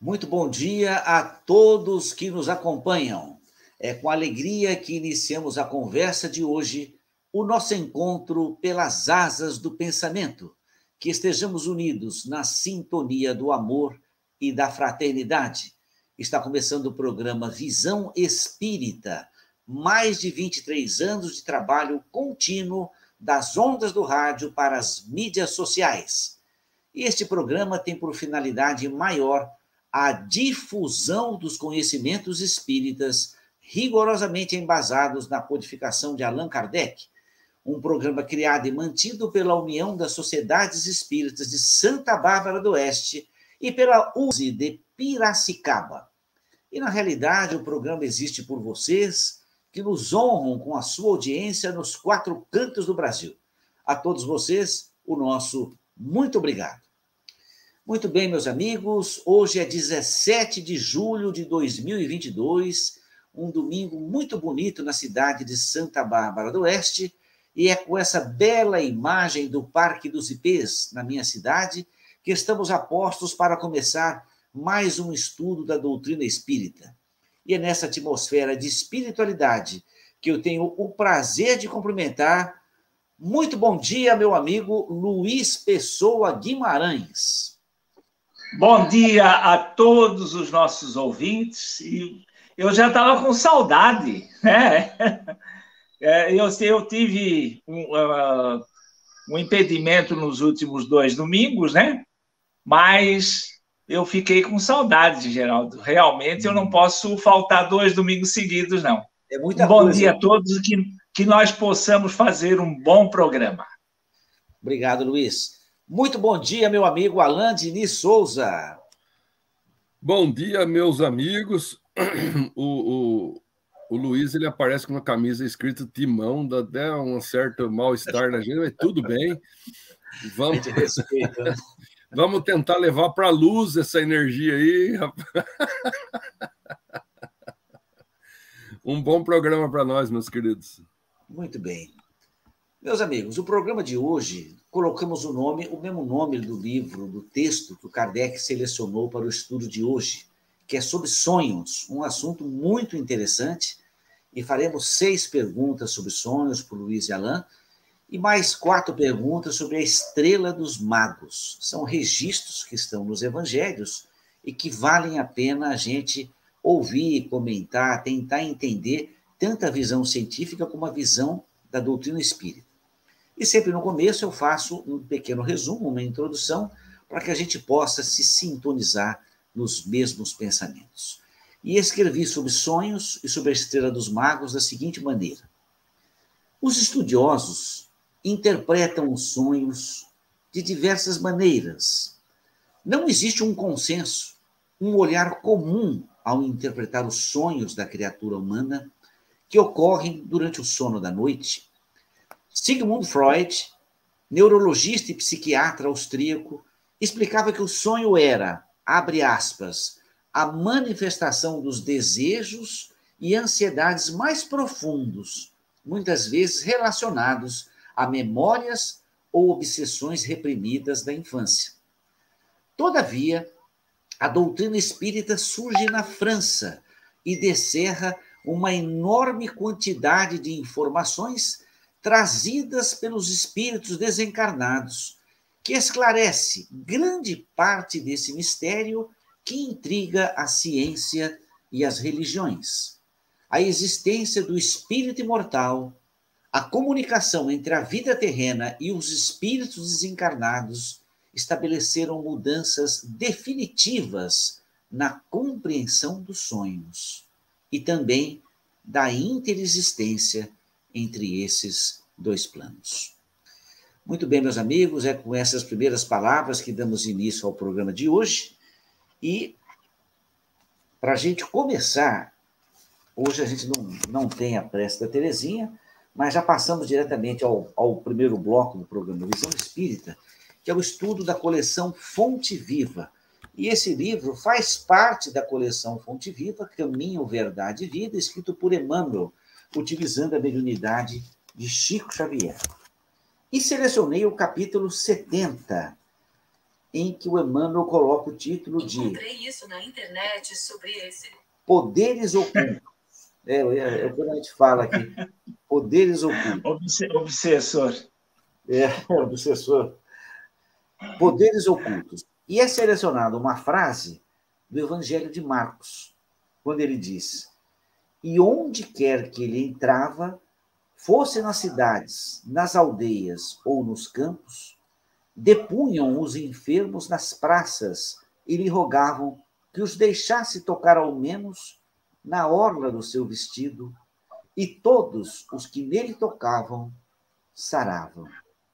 Muito bom dia a todos que nos acompanham. É com alegria que iniciamos a conversa de hoje, o nosso encontro pelas asas do pensamento, que estejamos unidos na sintonia do amor e da fraternidade. Está começando o programa Visão Espírita, mais de 23 anos de trabalho contínuo das ondas do rádio para as mídias sociais. E este programa tem por finalidade maior a difusão dos conhecimentos espíritas rigorosamente embasados na codificação de Allan Kardec, um programa criado e mantido pela União das Sociedades Espíritas de Santa Bárbara do Oeste e pela USE de Piracicaba. E, na realidade, o programa existe por vocês, que nos honram com a sua audiência nos 4 cantos do Brasil. A todos vocês, o nosso muito obrigado. Muito bem, meus amigos, hoje é 17 de julho de 2022, um domingo muito bonito na cidade de Santa Bárbara do Oeste, e é com essa bela imagem do Parque dos Ipês, na minha cidade, que estamos a postos para começar mais um estudo da doutrina espírita. E é nessa atmosfera de espiritualidade que eu tenho o prazer de cumprimentar. Muito bom dia, meu amigo Luiz Pessoa Guimarães. Bom dia a todos os nossos ouvintes. Eu já estava com saudade, né? Eu tive um impedimento nos últimos 2 domingos, né? Mas eu fiquei com saudade, Geraldo. Realmente eu não posso faltar 2 domingos seguidos, não. É muita bom coisa. Dia a todos e que nós possamos fazer um bom programa. Obrigado, Luiz. Muito bom dia, meu amigo Alan Diniz Souza. Bom dia, meus amigos. O Luiz, ele aparece com uma camisa escrita Timão, dá até um certo mal-estar na gente, mas tudo bem. Vamos tentar levar para a luz essa energia aí. Um bom programa para nós, meus queridos. Muito bem. Meus amigos, o programa de hoje, colocamos o mesmo nome do livro, do texto que o Kardec selecionou para o estudo de hoje, que é sobre sonhos, um assunto muito interessante, e faremos 6 perguntas sobre sonhos para o Luiz e Alain, e mais 4 perguntas sobre a estrela dos magos. São registros que estão nos evangelhos e que valem a pena a gente ouvir, comentar, tentar entender tanto a visão científica como a visão da doutrina espírita. E sempre no começo eu faço um pequeno resumo, uma introdução, para que a gente possa se sintonizar nos mesmos pensamentos. E escrevi sobre sonhos e sobre a estrela dos magos da seguinte maneira. Os estudiosos interpretam os sonhos de diversas maneiras. Não existe um consenso, um olhar comum ao interpretar os sonhos da criatura humana que ocorrem durante o sono da noite. Sigmund Freud, neurologista e psiquiatra austríaco, explicava que o sonho era, abre aspas, a manifestação dos desejos e ansiedades mais profundos, muitas vezes relacionados a memórias ou obsessões reprimidas da infância. Todavia, a doutrina espírita surge na França e descerra uma enorme quantidade de informações trazidas pelos espíritos desencarnados, que esclarece grande parte desse mistério que intriga a ciência e as religiões. A existência do espírito imortal, a comunicação entre a vida terrena e os espíritos desencarnados estabeleceram mudanças definitivas na compreensão dos sonhos e também da interexistência entre esses 2 planos. Muito bem, meus amigos, é com essas primeiras palavras que damos início ao programa de hoje. E, para a gente começar, hoje a gente não tem a prece da Terezinha, mas já passamos diretamente ao primeiro bloco do programa Visão Espírita, que é o estudo da coleção Fonte Viva. E esse livro faz parte da coleção Fonte Viva, Caminho, Verdade e Vida, escrito por Emmanuel, utilizando a mediunidade de Chico Xavier. E selecionei o capítulo 70, em que o Emmanuel coloca o título de... Encontrei isso na internet sobre esse... Poderes Ocultos. É o que a gente fala aqui. Poderes Ocultos. Obsessor. Obsessor. Poderes Ocultos. E é selecionada uma frase do Evangelho de Marcos, quando ele diz: e onde quer que ele entrava, fosse nas cidades, nas aldeias ou nos campos, depunham os enfermos nas praças e lhe rogavam que os deixasse tocar ao menos na orla do seu vestido, e todos os que nele tocavam saravam.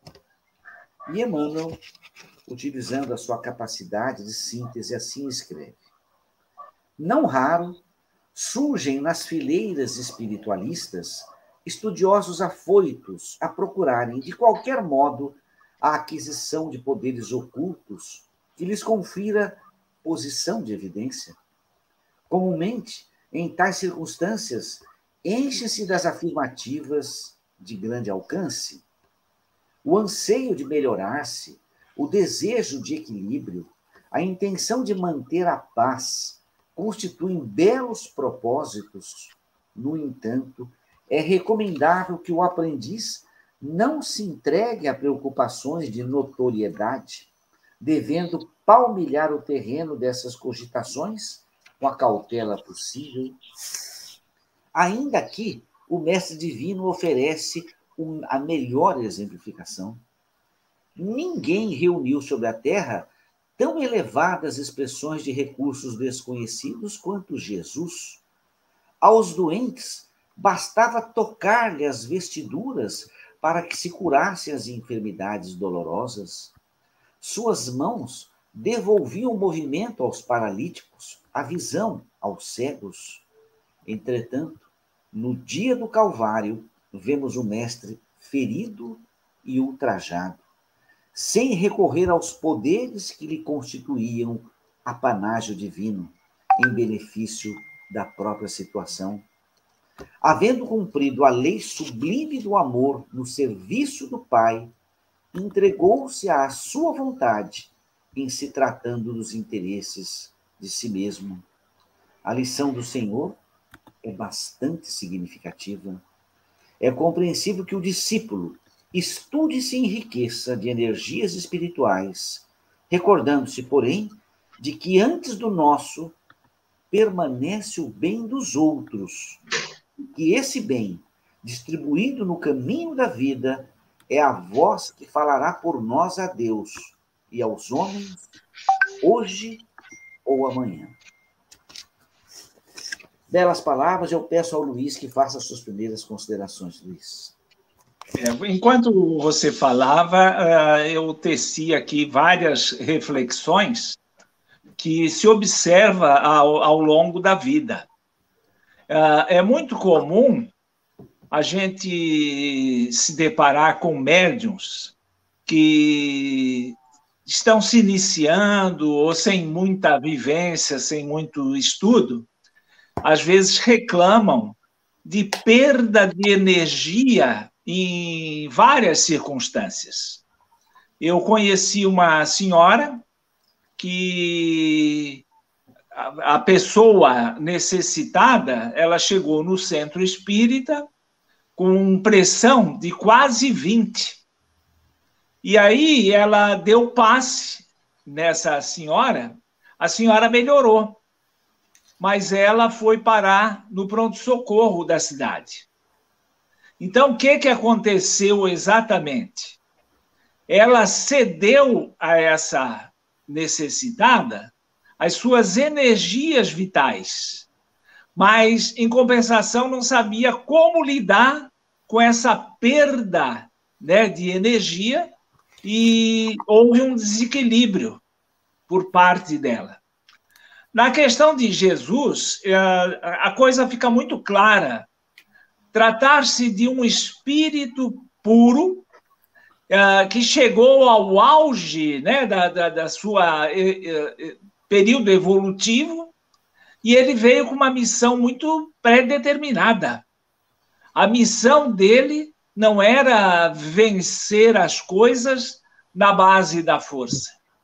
E Emmanuel, utilizando a sua capacidade de síntese, assim escreve: não raro surgem nas fileiras espiritualistas estudiosos afoitos a procurarem, de qualquer modo, a aquisição de poderes ocultos que lhes confira posição de evidência. Comumente, em tais circunstâncias, enche-se das afirmativas de grande alcance. O anseio de melhorar-se, o desejo de equilíbrio, a intenção de manter a paz constituem belos propósitos. No entanto, é recomendável que o aprendiz não se entregue a preocupações de notoriedade, devendo palmilhar o terreno dessas cogitações com a cautela possível. Ainda aqui, o Mestre Divino oferece a melhor exemplificação. Ninguém reuniu sobre a Terra tão elevadas expressões de recursos desconhecidos quanto Jesus. Aos doentes, bastava tocar-lhe as vestiduras para que se curassem as enfermidades dolorosas. Suas mãos devolviam o movimento aos paralíticos, a visão aos cegos. Entretanto, no dia do Calvário, vemos o Mestre ferido e ultrajado, sem recorrer aos poderes que lhe constituíam apanágio divino, em benefício da própria situação. Havendo cumprido a lei sublime do amor no serviço do Pai, entregou-se à sua vontade, em se tratando dos interesses de si mesmo. A lição do Senhor é bastante significativa. É compreensível que o discípulo estude e se enriqueça de energias espirituais, recordando-se, porém, de que antes do nosso permanece o bem dos outros, que esse bem, distribuído no caminho da vida, é a voz que falará por nós a Deus e aos homens, hoje ou amanhã. Belas palavras, eu peço ao Luiz que faça as suas primeiras considerações, Luiz. Enquanto você falava, eu teci aqui várias reflexões que se observa ao longo da vida. É muito comum a gente se deparar com médiuns que estão se iniciando ou sem muita vivência, sem muito estudo, às vezes reclamam de perda de energia em várias circunstâncias. Eu conheci uma senhora que a pessoa necessitada, ela chegou no centro espírita com pressão de quase 20. E aí ela deu passe nessa senhora, a senhora melhorou, mas ela foi parar no pronto-socorro da cidade. Então, o que aconteceu exatamente? Ela cedeu a essa necessitada as suas energias vitais, mas, em compensação, não sabia como lidar com essa perda, né, de energia, e houve um desequilíbrio por parte dela. Na questão de Jesus, a coisa fica muito clara. Tratar-se de um espírito puro que chegou ao auge, né, da sua período evolutivo, e ele veio com uma missão muito pré-determinada. A missão dele não era vencer as coisas na base da força.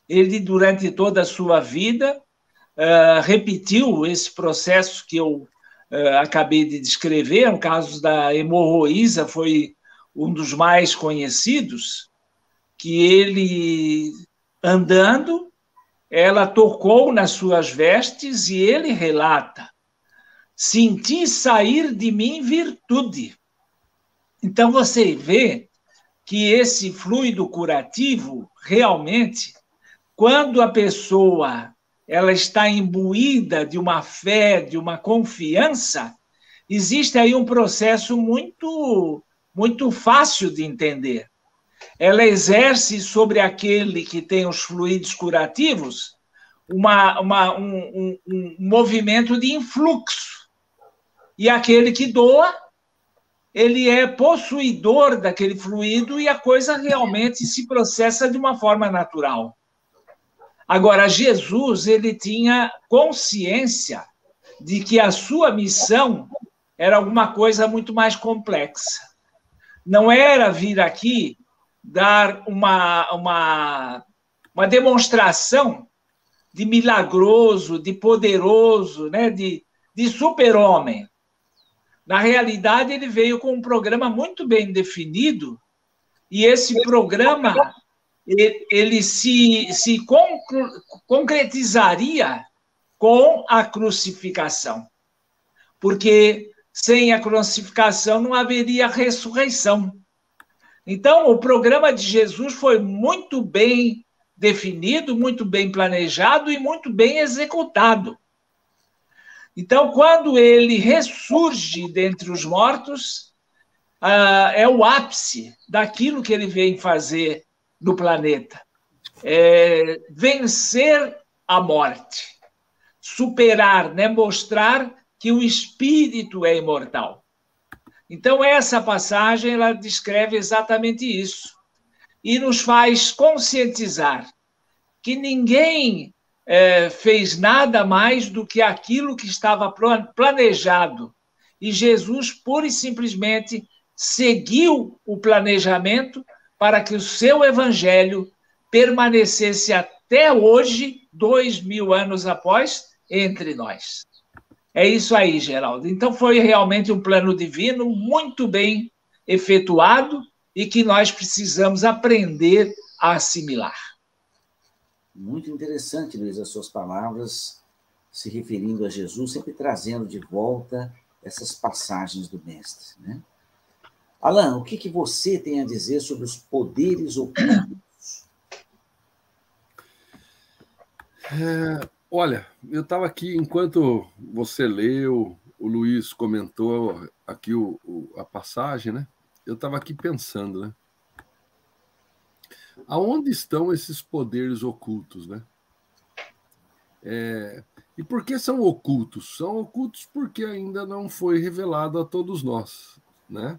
ele, durante toda a sua vida, repetiu esse processo que eu acabei de descrever. O caso da hemorroísa foi um dos mais conhecidos, que ele, andando, ela tocou nas suas vestes e ele relata: senti sair de mim virtude. Então, você vê que esse fluido curativo, realmente, quando a pessoa ela está imbuída de uma fé, de uma confiança, existe aí um processo muito fácil de entender. Ela exerce sobre aquele que tem os fluidos curativos um movimento de influxo. E aquele que doa, ele é possuidor daquele fluido e a coisa realmente se processa de uma forma natural. Agora, Jesus, ele tinha consciência de que a sua missão era alguma coisa muito mais complexa. Não era vir aqui dar uma demonstração de milagroso, de poderoso, né, de super-homem. Na realidade, ele veio com um programa muito bem definido, e esse programa ele se concretizaria com a crucificação. Porque sem a crucificação não haveria ressurreição. Então, o programa de Jesus foi muito bem definido, muito bem planejado e muito bem executado. Então, quando ele ressurge dentre os mortos, é o ápice daquilo que ele vem fazer no planeta. Vencer a morte, superar, né? Mostrar que o espírito é imortal. Então, essa passagem ela descreve exatamente isso e nos faz conscientizar que ninguém fez nada mais do que aquilo que estava planejado. E Jesus, pura e simplesmente, seguiu o planejamento para que o seu evangelho permanecesse até hoje, 2000 anos após, entre nós. É isso aí, Geraldo. Então, foi realmente um plano divino muito bem efetuado e que nós precisamos aprender a assimilar. Muito interessante, Luiz, as suas palavras se referindo a Jesus, sempre trazendo de volta essas passagens do Mestre, né? Alan, o que você tem a dizer sobre os poderes ocultos? Olha, eu estava aqui, enquanto você leu, o Luiz comentou aqui a passagem, né? Eu estava aqui pensando, né? Aonde estão esses poderes ocultos, né? E por que são ocultos? São ocultos porque ainda não foi revelado a todos nós, né?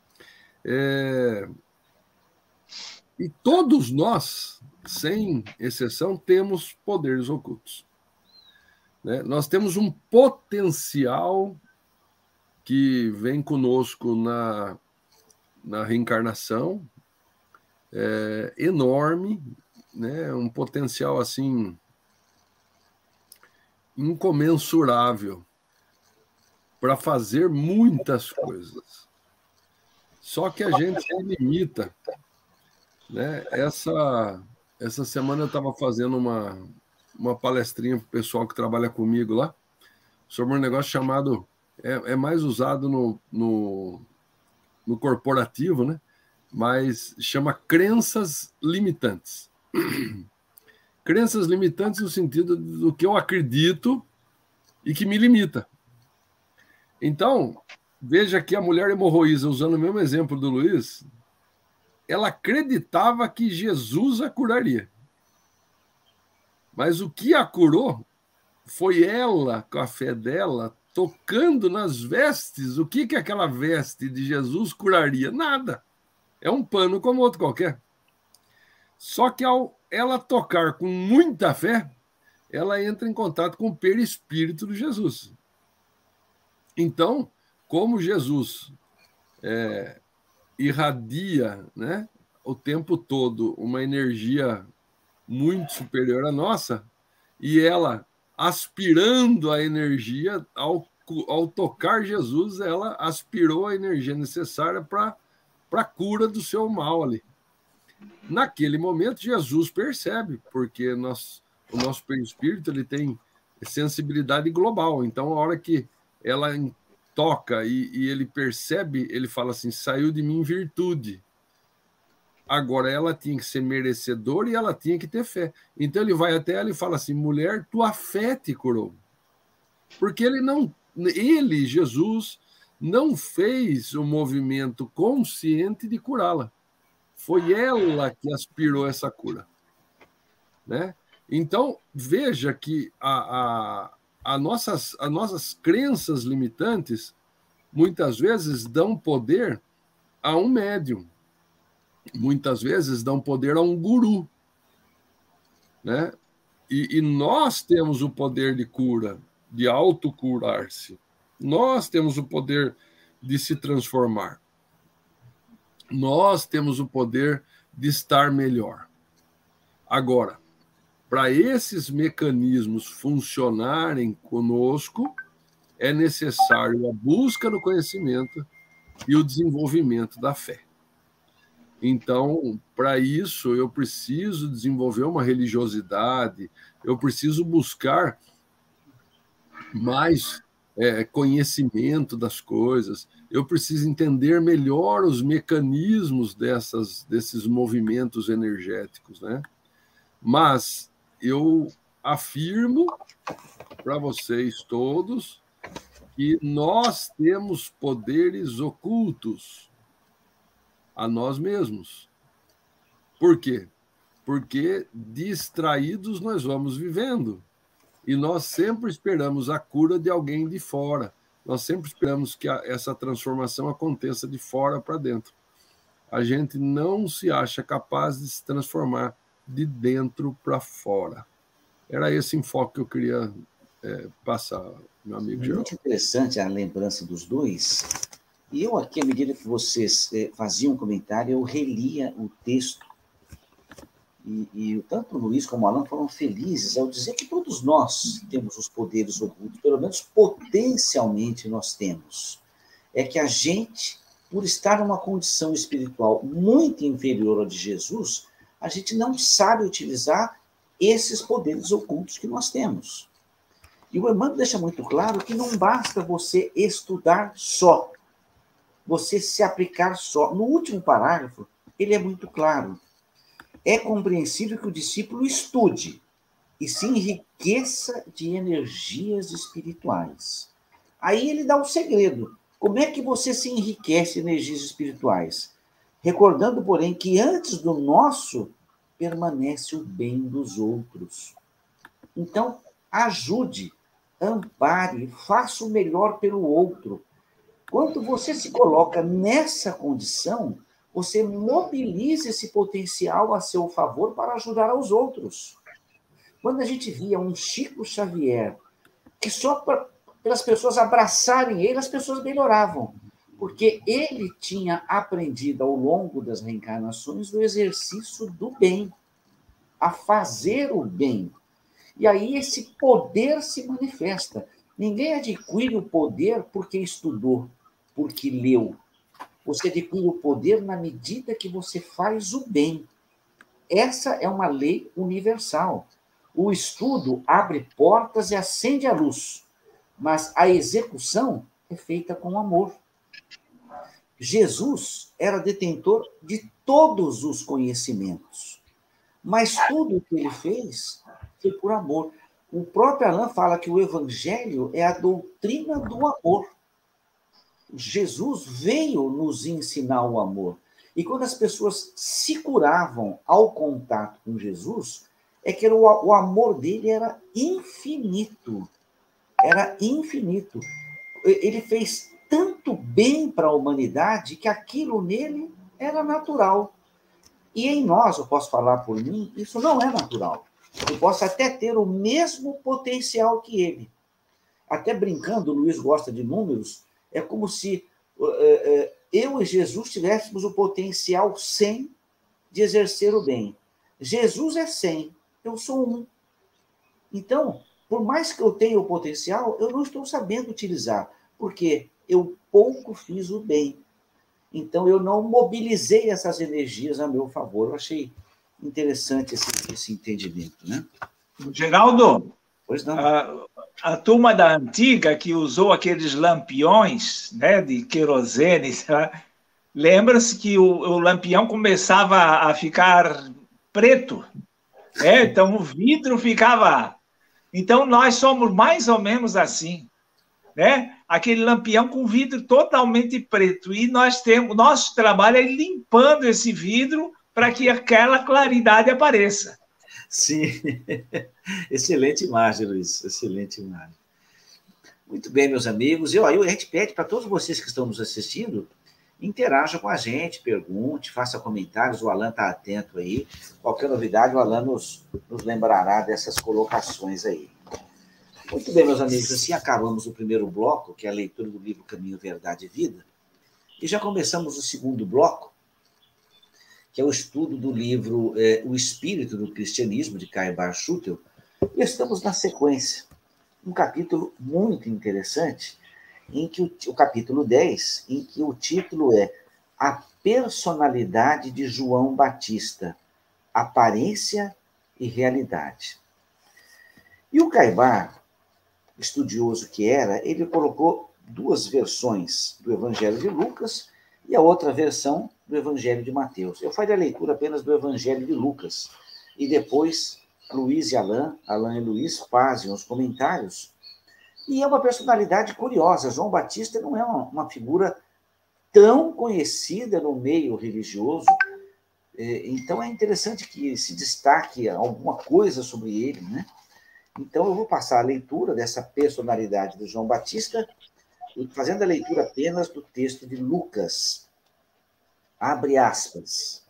E todos nós, sem exceção, temos poderes ocultos, né? Nós temos um potencial que vem conosco na reencarnação, enorme, né? Um potencial assim incomensurável para fazer muitas coisas. Só que a gente se limita, né? Essa semana eu estava fazendo uma palestrinha para o pessoal que trabalha comigo lá sobre um negócio chamado, mais usado no corporativo, né? Mas chama crenças limitantes. Crenças limitantes no sentido do que eu acredito e que me limita. Então, veja que a mulher hemorroísa, usando o mesmo exemplo do Luiz, ela acreditava que Jesus a curaria. Mas o que a curou foi ela, com a fé dela, tocando nas vestes. O que aquela veste de Jesus curaria? Nada. É um pano como outro qualquer. Só que ao ela tocar com muita fé, ela entra em contato com o perispírito de Jesus. Então, como Jesus irradia, né, o tempo todo uma energia muito superior à nossa, e ela, aspirando a energia, ao tocar Jesus, ela aspirou a energia necessária para a cura do seu mal ali. Naquele momento, Jesus percebe, porque o nosso perispírito ele tem sensibilidade global. Então, a hora que ela toca e ele percebe, ele fala assim: saiu de mim virtude. Agora, ela tinha que ser merecedora e ela tinha que ter fé. Então, ele vai até ela e fala assim: mulher, tua fé te curou. Porque ele, Jesus, não fez o movimento consciente de curá-la. Foi ela que aspirou essa cura, né? Então, veja que as nossas crenças limitantes muitas vezes dão poder a um médium, muitas vezes dão poder a um guru, né? E nós temos o poder de cura, de autocurar-se. Nós temos o poder de se transformar. Nós temos o poder de estar melhor. Agora, para esses mecanismos funcionarem conosco, é necessário a busca do conhecimento e o desenvolvimento da fé. Então, para isso, eu preciso desenvolver uma religiosidade, eu preciso buscar mais conhecimento das coisas, eu preciso entender melhor os mecanismos desses movimentos energéticos, né? Mas eu afirmo para vocês todos que nós temos poderes ocultos a nós mesmos. Por quê? Porque distraídos nós vamos vivendo. E nós sempre esperamos a cura de alguém de fora. Nós sempre esperamos que essa transformação aconteça de fora para dentro. A gente não se acha capaz de se transformar de dentro para fora. Era esse enfoque que eu queria passar, meu amigo Geraldo. Muito interessante a lembrança dos dois. E eu aqui, à medida que vocês faziam um comentário, eu relia o texto. E tanto o Luiz como o Alan foram felizes ao dizer que todos nós temos os poderes ocultos, pelo menos potencialmente nós temos. É que a gente, por estar numa condição espiritual muito inferior à de Jesus, a gente não sabe utilizar esses poderes ocultos que nós temos. E o Emmanuel deixa muito claro que não basta você estudar só, você se aplicar só. No último parágrafo, ele é muito claro. É compreensível que o discípulo estude e se enriqueça de energias espirituais. Aí ele dá um segredo. Como é que você se enriquece de energias espirituais? Recordando, porém, que antes do nosso permanece o bem dos outros. Então, ajude, ampare, faça o melhor pelo outro. Quando você se coloca nessa condição, você mobiliza esse potencial a seu favor para ajudar aos outros. Quando a gente via um Chico Xavier, que só pelas pessoas abraçarem ele, as pessoas melhoravam. Porque ele tinha aprendido ao longo das reencarnações o exercício do bem, a fazer o bem. E aí esse poder se manifesta. Ninguém adquire o poder porque estudou, porque leu. Você adquire o poder na medida que você faz o bem. Essa é uma lei universal. O estudo abre portas e acende a luz, mas a execução é feita com amor. Jesus era detentor de todos os conhecimentos, mas tudo o que ele fez foi por amor. O próprio Alain fala que o evangelho é a doutrina do amor. Jesus veio nos ensinar o amor. E quando as pessoas se curavam ao contato com Jesus, é que o amor dele era infinito. Era infinito. Ele fez tanto bem para a humanidade que aquilo nele era natural. E em nós, eu posso falar por mim, isso não é natural. Eu posso até ter o mesmo potencial que ele. Até brincando, o Luiz gosta de números, é como se eu e Jesus tivéssemos o potencial 100 de exercer o bem. Jesus é 100, Eu sou um. Então, por mais que eu tenha o potencial, eu não estou sabendo utilizar, porque eu pouco fiz o bem. Então, eu não mobilizei essas energias a meu favor. Eu achei interessante esse entendimento, né? Geraldo, Pois não. a turma da antiga que usou aqueles lampiões, né, de querosene, lembra-se que o lampião começava a ficar preto, né? Então o vidro ficava... Então nós somos mais ou menos assim, né? Aquele lampião com vidro totalmente preto, e nós temos, nosso trabalho é limpando esse vidro para que aquela claridade apareça. Sim, excelente imagem, Luiz, excelente imagem. Muito bem, meus amigos. E ó, a gente pede para todos vocês que estão nos assistindo, interajam com a gente, pergunte, faça comentários, o Alan está atento aí. Qualquer novidade, o Alan nos lembrará dessas colocações aí. Muito bem, meus amigos, assim acabamos o primeiro bloco, que é a leitura do livro Caminho, Verdade e Vida, e já começamos o segundo bloco, que é o estudo do livro O Espírito do Cristianismo, de Caibar Schutel, e estamos na sequência. Um capítulo muito interessante, em que o capítulo 10, em que o título é A Personalidade de João Batista, Aparência e Realidade. E o Caibar, estudioso que era, ele colocou duas versões do Evangelho de Lucas e a outra versão do Evangelho de Mateus. Eu farei a leitura apenas do Evangelho de Lucas, e depois Luiz e Alan e Luiz fazem os comentários. E é uma personalidade curiosa. João Batista não é uma figura tão conhecida no meio religioso, então é interessante que se destaque alguma coisa sobre ele, né? Então eu vou passar a leitura dessa personalidade de João Batista, fazendo a leitura apenas do texto de Lucas. Abre aspas.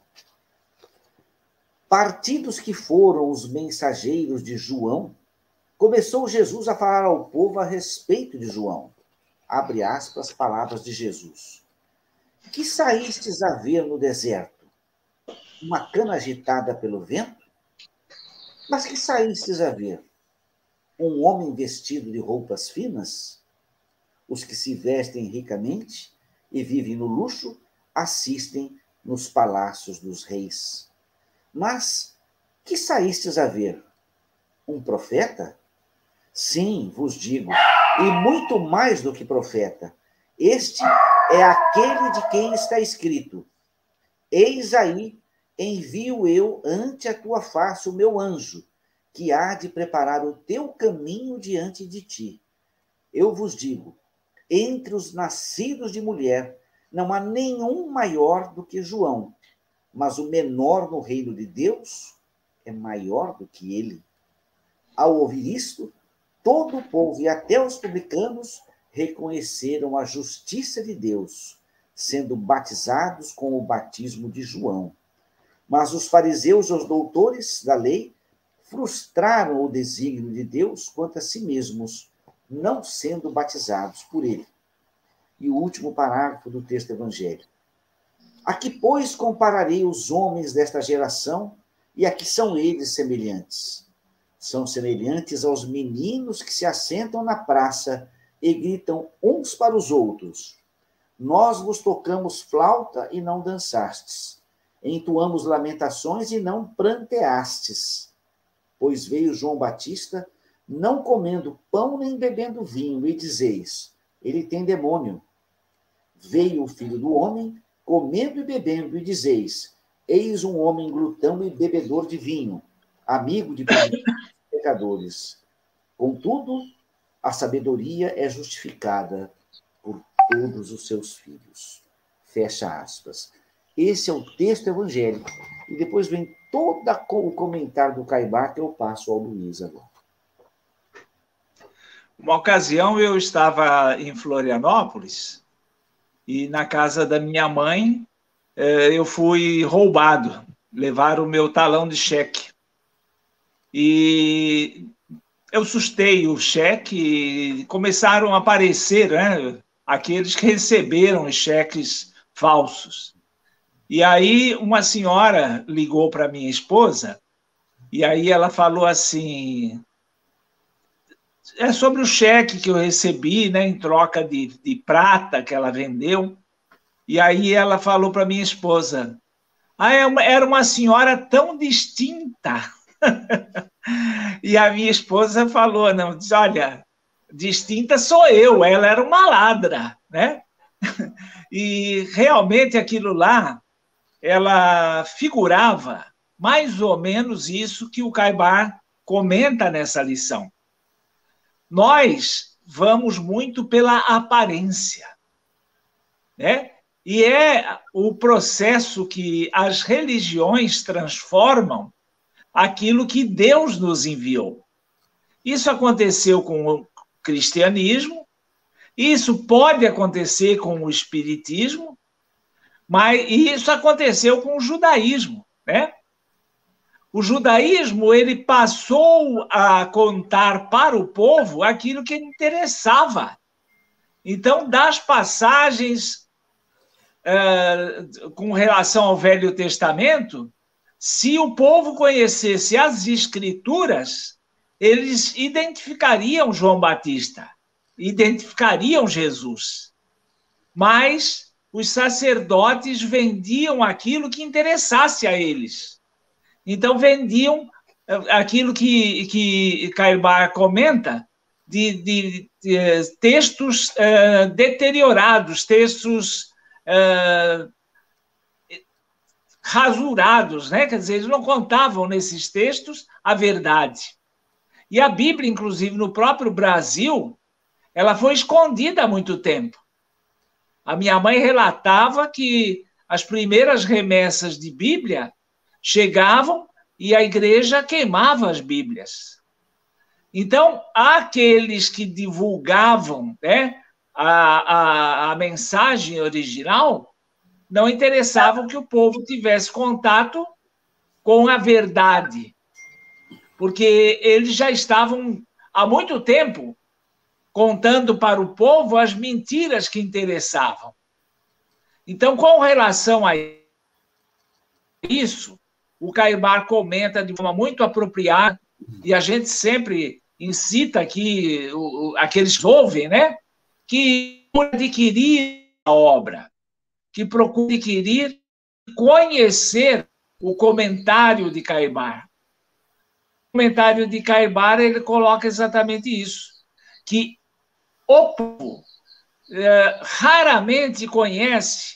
Partidos que foram os mensageiros de João, começou Jesus a falar ao povo a respeito de João. Abre aspas, palavras de Jesus. Que saístes a ver no deserto? Uma cana agitada pelo vento? Mas que saístes a ver? Um homem vestido de roupas finas? Os que se vestem ricamente e vivem no luxo assistem nos palácios dos reis. Mas que saístes a ver? Um profeta? Sim, vos digo, e muito mais do que profeta. Este é aquele de quem está escrito: Eis aí, envio eu ante a tua face o meu anjo, que há de preparar o teu caminho diante de ti. Eu vos digo, entre os nascidos de mulher, não há nenhum maior do que João, mas o menor no reino de Deus é maior do que ele. Ao ouvir isto, todo o povo e até os publicanos reconheceram a justiça de Deus, sendo batizados com o batismo de João. Mas os fariseus e os doutores da lei frustraram o desígnio de Deus quanto a si mesmos, não sendo batizados por ele. E o último parágrafo do texto evangélico. A que, pois, compararei os homens desta geração e a que são eles semelhantes? São semelhantes aos meninos que se assentam na praça e gritam uns para os outros. Nós vos tocamos flauta e não dançastes. Entoamos lamentações e não pranteastes. Pois veio João Batista, não comendo pão nem bebendo vinho, e dizeis, ele tem demônio. Veio o Filho do Homem, comendo e bebendo, e dizeis, eis um homem glutão e bebedor de vinho, amigo de pecadores. Contudo, a sabedoria é justificada por todos os seus filhos. Fecha aspas. Esse é o texto evangélico. E depois vem todo o comentário do Caibar que eu passo ao Luiz agora. Uma ocasião eu estava em Florianópolis e na casa da minha mãe eu fui roubado. Levaram o meu talão de cheque. E eu sustei o cheque e começaram a aparecer, né, aqueles que receberam os cheques falsos. E aí uma senhora ligou para minha esposa E aí ela falou assim, é sobre o cheque que eu recebi, né, em troca de prata que ela vendeu. E aí ela falou para minha esposa, era uma senhora tão distinta. E a minha esposa falou, não, diz, olha, distinta sou eu, ela era uma ladra, né? E realmente aquilo lá, ela figurava mais ou menos isso que o Caibar comenta nessa lição. Nós vamos muito pela aparência, né? E é o processo que as religiões transformam aquilo que Deus nos enviou. Isso aconteceu com o cristianismo, isso pode acontecer com o espiritismo, mas isso aconteceu com o judaísmo, né? O judaísmo, ele passou a contar para o povo aquilo que interessava. Então, das passagens com relação ao Velho Testamento, se o povo conhecesse as Escrituras, eles identificariam João Batista, identificariam Jesus. Mas os sacerdotes vendiam aquilo que interessasse a eles. Então, vendiam aquilo que Caibar comenta, de textos deteriorados, textos rasurados, né? Quer dizer, eles não contavam nesses textos a verdade. E a Bíblia, inclusive, no próprio Brasil, ela foi escondida há muito tempo. A minha mãe relatava que as primeiras remessas de Bíblia chegavam e a igreja queimava as Bíblias. Então, aqueles que divulgavam, né, a mensagem original não interessavam que o povo tivesse contato com a verdade, porque eles já estavam há muito tempo contando para o povo as mentiras que interessavam. Então, com relação a isso, o Caibar comenta de forma muito apropriada, e a gente sempre incita aqui, aqueles que ouvem, né, que adquirir a obra, que procure adquirir, conhecer o comentário de Caibar. O comentário de Caibar, ele coloca exatamente isso, que o povo raramente conhece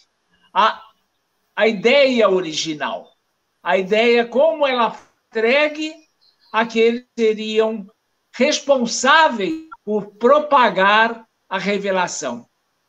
a ideia original, a ideia como ela foi entregue àqueles que seriam responsáveis por propagar a revelação.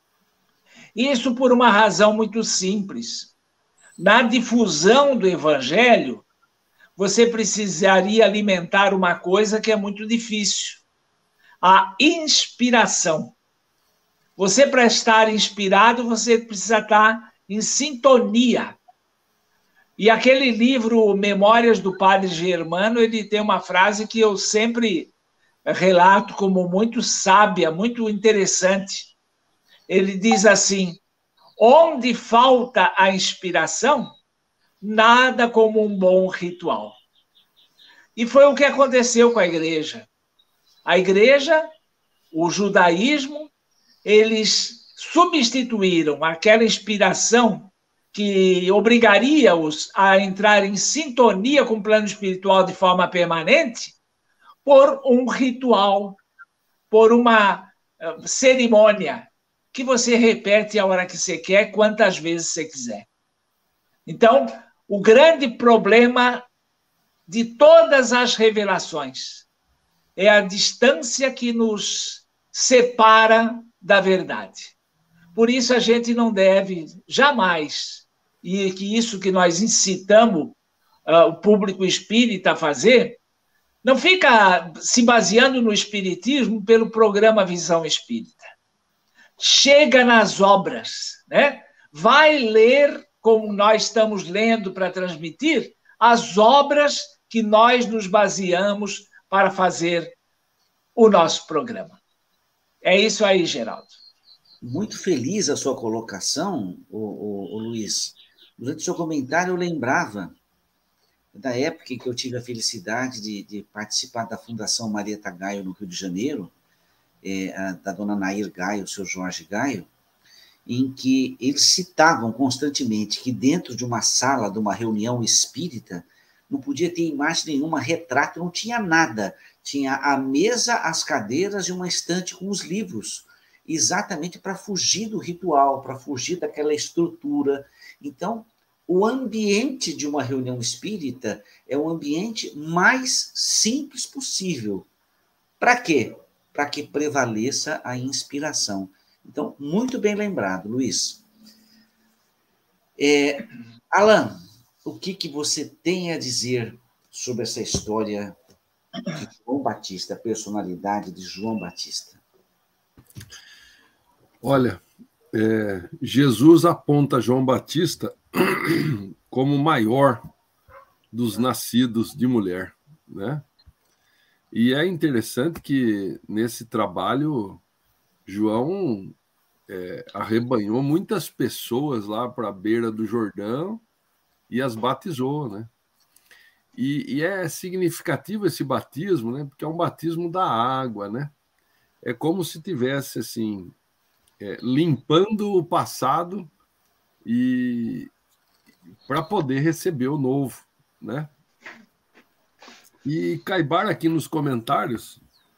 Isso por uma razão muito simples. Na difusão do evangelho, você precisaria alimentar uma coisa que é muito difícil: a inspiração. Você, para estar inspirado, você precisa estar em sintonia. E aquele livro Memórias do Padre Germano, ele tem uma frase que eu sempre relato como muito sábia, muito interessante. Ele diz assim: onde falta a inspiração, nada como um bom ritual. E foi o que aconteceu com a igreja. A igreja, o judaísmo, eles substituíram aquela inspiração que obrigaria-os a entrar em sintonia com o plano espiritual de forma permanente por um ritual, por uma cerimônia que você repete a hora que você quer, quantas vezes você quiser. Então, o grande problema de todas as revelações é a distância que nos separa da verdade. Por isso, a gente não deve jamais, e que isso que nós incitamos o público espírita a fazer, não fica se baseando no espiritismo pelo programa Visão Espírita. Chega nas obras, né? Vai ler, como nós estamos lendo para transmitir, as obras que nós nos baseamos para fazer o nosso programa. É isso aí, Geraldo. Muito feliz a sua colocação, o Luiz. Durante o seu comentário, eu lembrava da época em que eu tive a felicidade de participar da Fundação Marieta Gaio, no Rio de Janeiro, da dona Nair Gaio, o seu Jorge Gaio, em que eles citavam constantemente que dentro de uma sala, de uma reunião espírita, não podia ter imagem nenhuma, retrato, não tinha nada. Tinha a mesa, as cadeiras e uma estante com os livros, exatamente para fugir do ritual, para fugir daquela estrutura. Então, o ambiente de uma reunião espírita é o ambiente mais simples possível. Para quê? Para que prevaleça a inspiração. Então, muito bem lembrado, Luiz. Alan, o que você tem a dizer sobre essa história de João Batista, a personalidade de João Batista? Olha, Jesus aponta João Batista como o maior dos nascidos de mulher, né? E é interessante que nesse trabalho João arrebanhou muitas pessoas lá para a beira do Jordão e as batizou, né? E é significativo esse batismo, né? Porque é um batismo da água, né? É como se tivesse assim limpando o passado e para poder receber o novo, né? E Caibar aqui nos comentários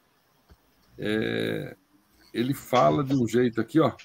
ele fala de um jeito aqui, ó.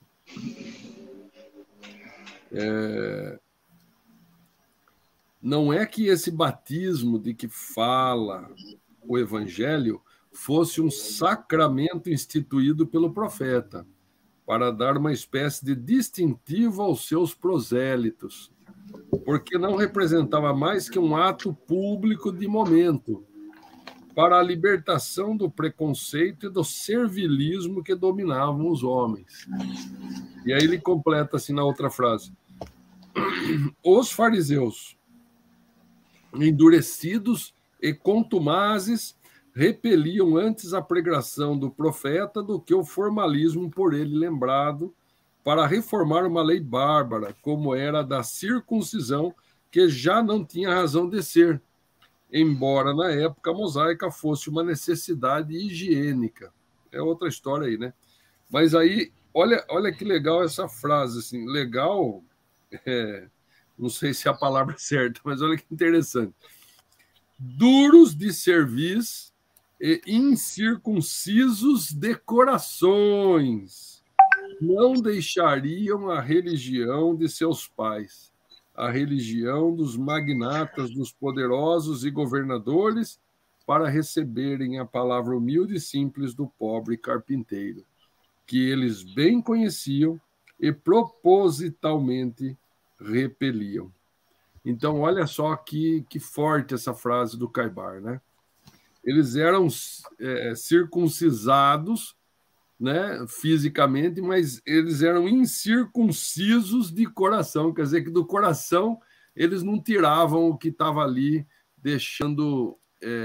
Não é que esse batismo de que fala o Evangelho fosse um sacramento instituído pelo profeta, para dar uma espécie de distintivo aos seus prosélitos, porque não representava mais que um ato público de momento, para a libertação do preconceito e do servilismo que dominavam os homens. E aí ele completa assim na outra frase: os fariseus, endurecidos e contumazes, repeliam antes a pregação do profeta do que o formalismo por ele lembrado, para reformar uma lei bárbara, como era a da circuncisão, que já não tinha razão de ser, embora na época mosaica fosse uma necessidade higiênica. É outra história aí, né? Mas aí, olha que legal essa frase, assim, legal, não sei se é a palavra certa, mas olha que interessante. Duros de cerviz e incircuncisos de corações, não deixariam a religião de seus pais, a religião dos magnatas, dos poderosos e governadores, para receberem a palavra humilde e simples do pobre carpinteiro, que eles bem conheciam e propositalmente repeliam. Então, olha só que forte essa frase do Caibar, né? Eles eram circuncisados, né, fisicamente, mas eles eram incircuncisos de coração, quer dizer que do coração eles não tiravam o que estava ali, deixando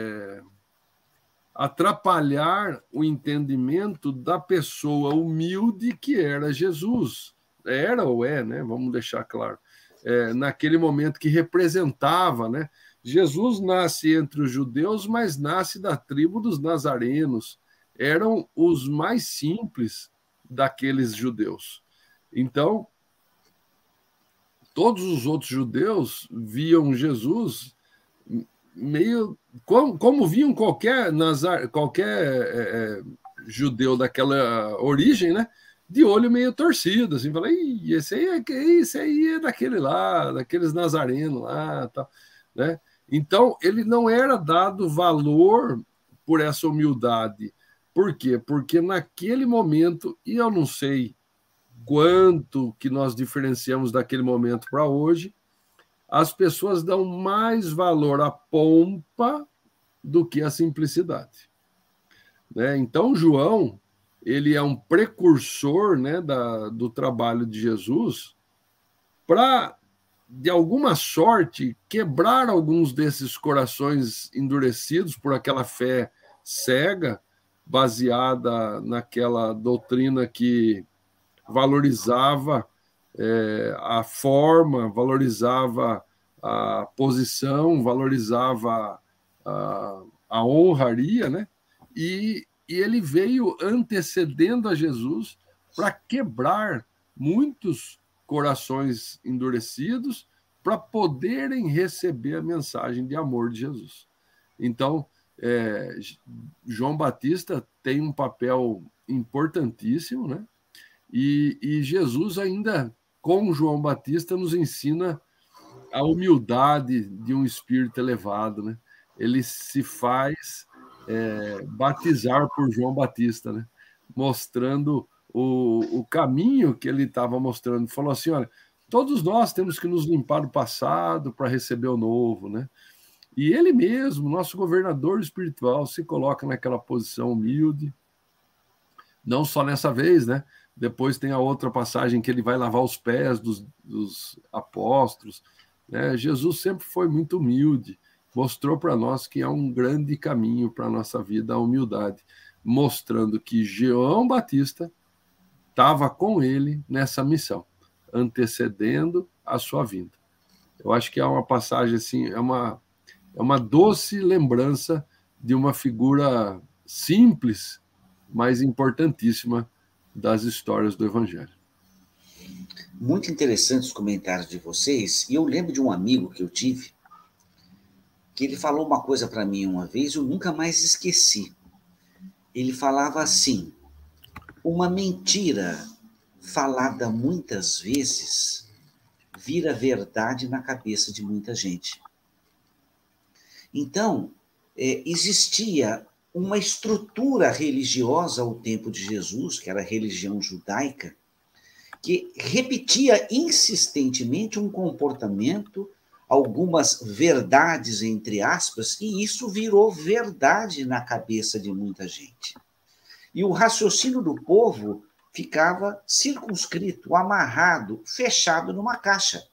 atrapalhar o entendimento da pessoa humilde que era Jesus. Era ou é, né? Vamos deixar claro. Naquele momento que representava, né? Jesus nasce entre os judeus, mas nasce da tribo dos nazarenos. Eram os mais simples daqueles judeus. Então, todos os outros judeus viam Jesus meio como viam qualquer judeu daquela origem, né? De olho meio torcido, assim, fala, esse aí é daquele lá, daqueles nazarenos lá, tal, né? Então, ele não era dado valor por essa humildade. Por quê? Porque naquele momento, e eu não sei quanto que nós diferenciamos daquele momento para hoje, as pessoas dão mais valor à pompa do que à simplicidade, né? Então, João, ele é um precursor, né, do trabalho de Jesus para, de alguma sorte, quebrar alguns desses corações endurecidos por aquela fé cega, baseada naquela doutrina que valorizava a forma, valorizava a posição, valorizava a honraria, né? E ele veio antecedendo a Jesus para quebrar muitos corações endurecidos para poderem receber a mensagem de amor de Jesus. Então, João Batista tem um papel importantíssimo, né? E Jesus ainda, com João Batista, nos ensina a humildade de um espírito elevado, né? Ele se faz batizar por João Batista, né? Mostrando o caminho que ele estava mostrando. Falou assim, olha, todos nós temos que nos limpar do passado para receber o novo, né? E ele mesmo, nosso governador espiritual, se coloca naquela posição humilde, não só nessa vez, né? Depois tem a outra passagem que ele vai lavar os pés dos apóstolos, né? Jesus sempre foi muito humilde, mostrou para nós que é um grande caminho para a nossa vida, a humildade, mostrando que João Batista estava com ele nessa missão, antecedendo a sua vinda. Eu acho que é uma passagem assim, é uma doce lembrança de uma figura simples, mas importantíssima das histórias do Evangelho. Muito interessantes os comentários de vocês, e eu lembro de um amigo que eu tive, que ele falou uma coisa para mim uma vez, eu nunca mais esqueci. Ele falava assim, uma mentira falada muitas vezes vira verdade na cabeça de muita gente. Então, existia uma estrutura religiosa ao tempo de Jesus, que era a religião judaica, que repetia insistentemente um comportamento, algumas verdades, entre aspas, e isso virou verdade na cabeça de muita gente. E o raciocínio do povo ficava circunscrito, amarrado, fechado numa caixa.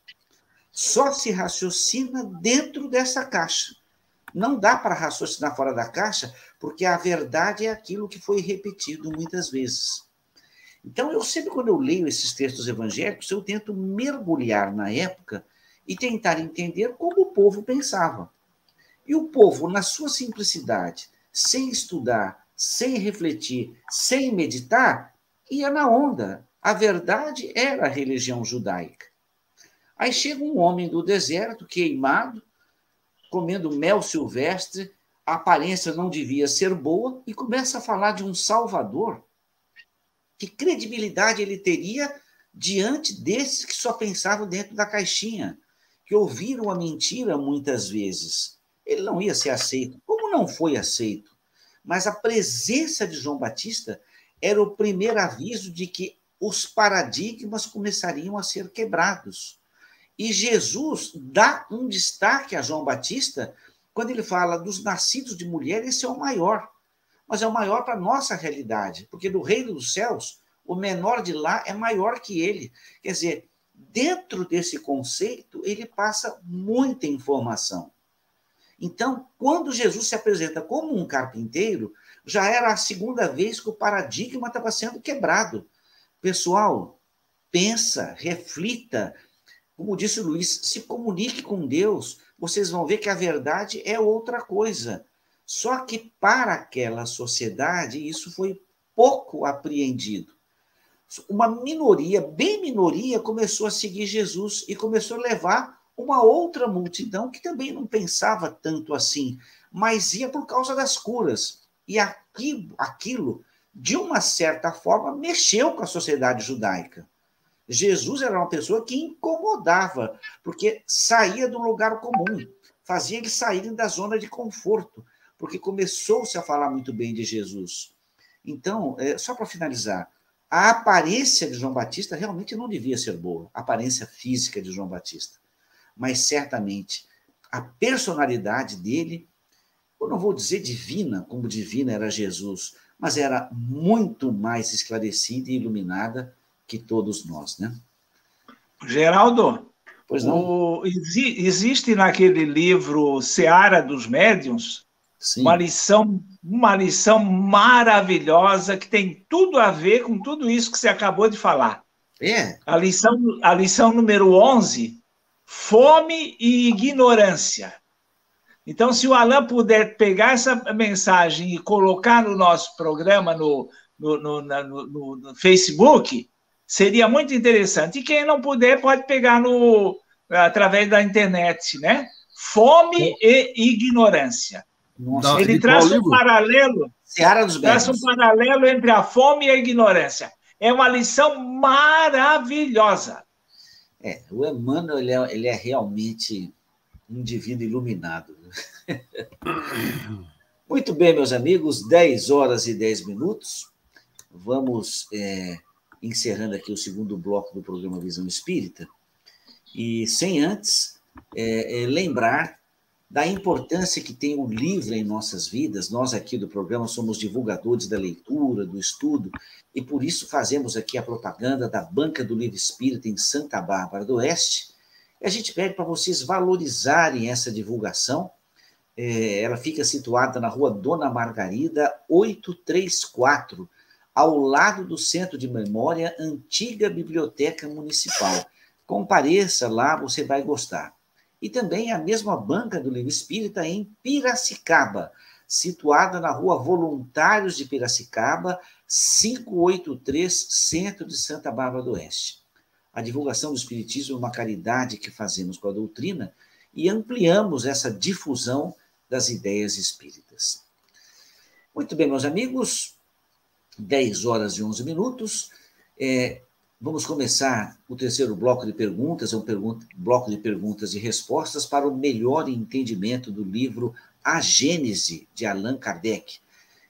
Só se raciocina dentro dessa caixa. Não dá para raciocinar fora da caixa, porque a verdade é aquilo que foi repetido muitas vezes. Então, eu sempre, quando eu leio esses textos evangélicos, eu tento mergulhar na época e tentar entender como o povo pensava. E o povo, na sua simplicidade, sem estudar, sem refletir, sem meditar, ia na onda. A verdade era a religião judaica. Aí chega um homem do deserto, queimado, comendo mel silvestre, a aparência não devia ser boa, e começa a falar de um Salvador. Que credibilidade ele teria diante desses que só pensavam dentro da caixinha, que ouviram a mentira muitas vezes? Ele não ia ser aceito. Como não foi aceito? Mas a presença de João Batista era o primeiro aviso de que os paradigmas começariam a ser quebrados. E Jesus dá um destaque a João Batista quando ele fala dos nascidos de mulher, esse é o maior. Mas é o maior para a nossa realidade, porque no reino dos céus, o menor de lá é maior que ele. Quer dizer, dentro desse conceito, ele passa muita informação. Então, quando Jesus se apresenta como um carpinteiro, já era a segunda vez que o paradigma estava sendo quebrado. Pessoal, pensa, reflita. Como disse o Luiz, se comunique com Deus, vocês vão ver que a verdade é outra coisa. Só que para aquela sociedade, isso foi pouco apreendido. Uma minoria, bem minoria, começou a seguir Jesus e começou a levar uma outra multidão que também não pensava tanto assim, mas ia por causa das curas. E aquilo, de uma certa forma, mexeu com a sociedade judaica. Jesus era uma pessoa que incomodava, porque saía do lugar comum, fazia eles saírem da zona de conforto, porque começou-se a falar muito bem de Jesus. Então, só para finalizar, a aparência de João Batista realmente não devia ser boa, a aparência física de João Batista, mas certamente a personalidade dele, eu não vou dizer divina, como divina era Jesus, mas era muito mais esclarecida e iluminada que todos nós, né? Geraldo, pois não? Existe naquele livro Seara dos Médiuns, sim, uma lição maravilhosa que tem tudo a ver com tudo isso que você acabou de falar. É. A lição número 11 fome e ignorância. Então, se o Alain puder pegar essa mensagem e colocar no nosso programa no Facebook, seria muito interessante. E quem não puder pode pegar através da internet, né? Fome e ignorância. Nossa, ele traz um paralelo. Seara dos Verbos. Traz um paralelo entre a fome e a ignorância. É uma lição maravilhosa. O Emmanuel, ele é realmente um indivíduo iluminado. Muito bem, meus amigos, 10 horas e 10 minutos. Vamos encerrando aqui o segundo bloco do programa Visão Espírita. E sem antes lembrar da importância que tem o livro em nossas vidas. Nós aqui do programa somos divulgadores da leitura, do estudo, e por isso fazemos aqui a propaganda da Banca do Livro Espírita em Santa Bárbara do Oeste. E a gente pede para vocês valorizarem essa divulgação. Ela fica situada na rua Dona Margarida, 834, ao lado do Centro de Memória, antiga Biblioteca Municipal. Compareça lá, você vai gostar. E também a mesma Banca do Livro Espírita em Piracicaba, situada na rua Voluntários de Piracicaba, 583, centro de Santa Bárbara do Oeste. A divulgação do Espiritismo é uma caridade que fazemos com a doutrina e ampliamos essa difusão das ideias espíritas. Muito bem, meus amigos, 10 horas e 11 minutos. Vamos começar o terceiro bloco de perguntas, bloco de perguntas e respostas para o melhor entendimento do livro A Gênese, de Allan Kardec.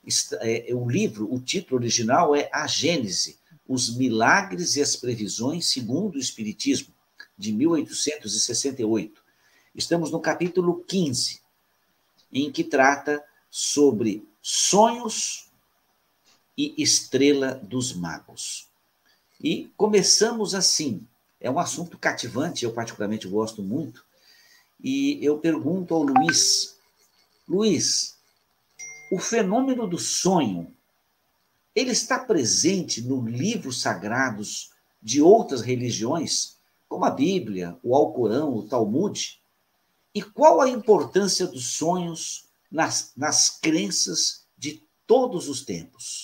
O título original é A Gênese, os Milagres e as Previsões segundo o Espiritismo, de 1868. Estamos no capítulo 15, em que trata sobre sonhos e estrela dos magos. E começamos assim. É um assunto cativante, eu particularmente gosto muito. E eu pergunto ao Luiz, o fenômeno do sonho, ele está presente nos livros sagrados de outras religiões, como a Bíblia, o Alcorão, o Talmud? E qual a importância dos sonhos nas crenças de todos os tempos?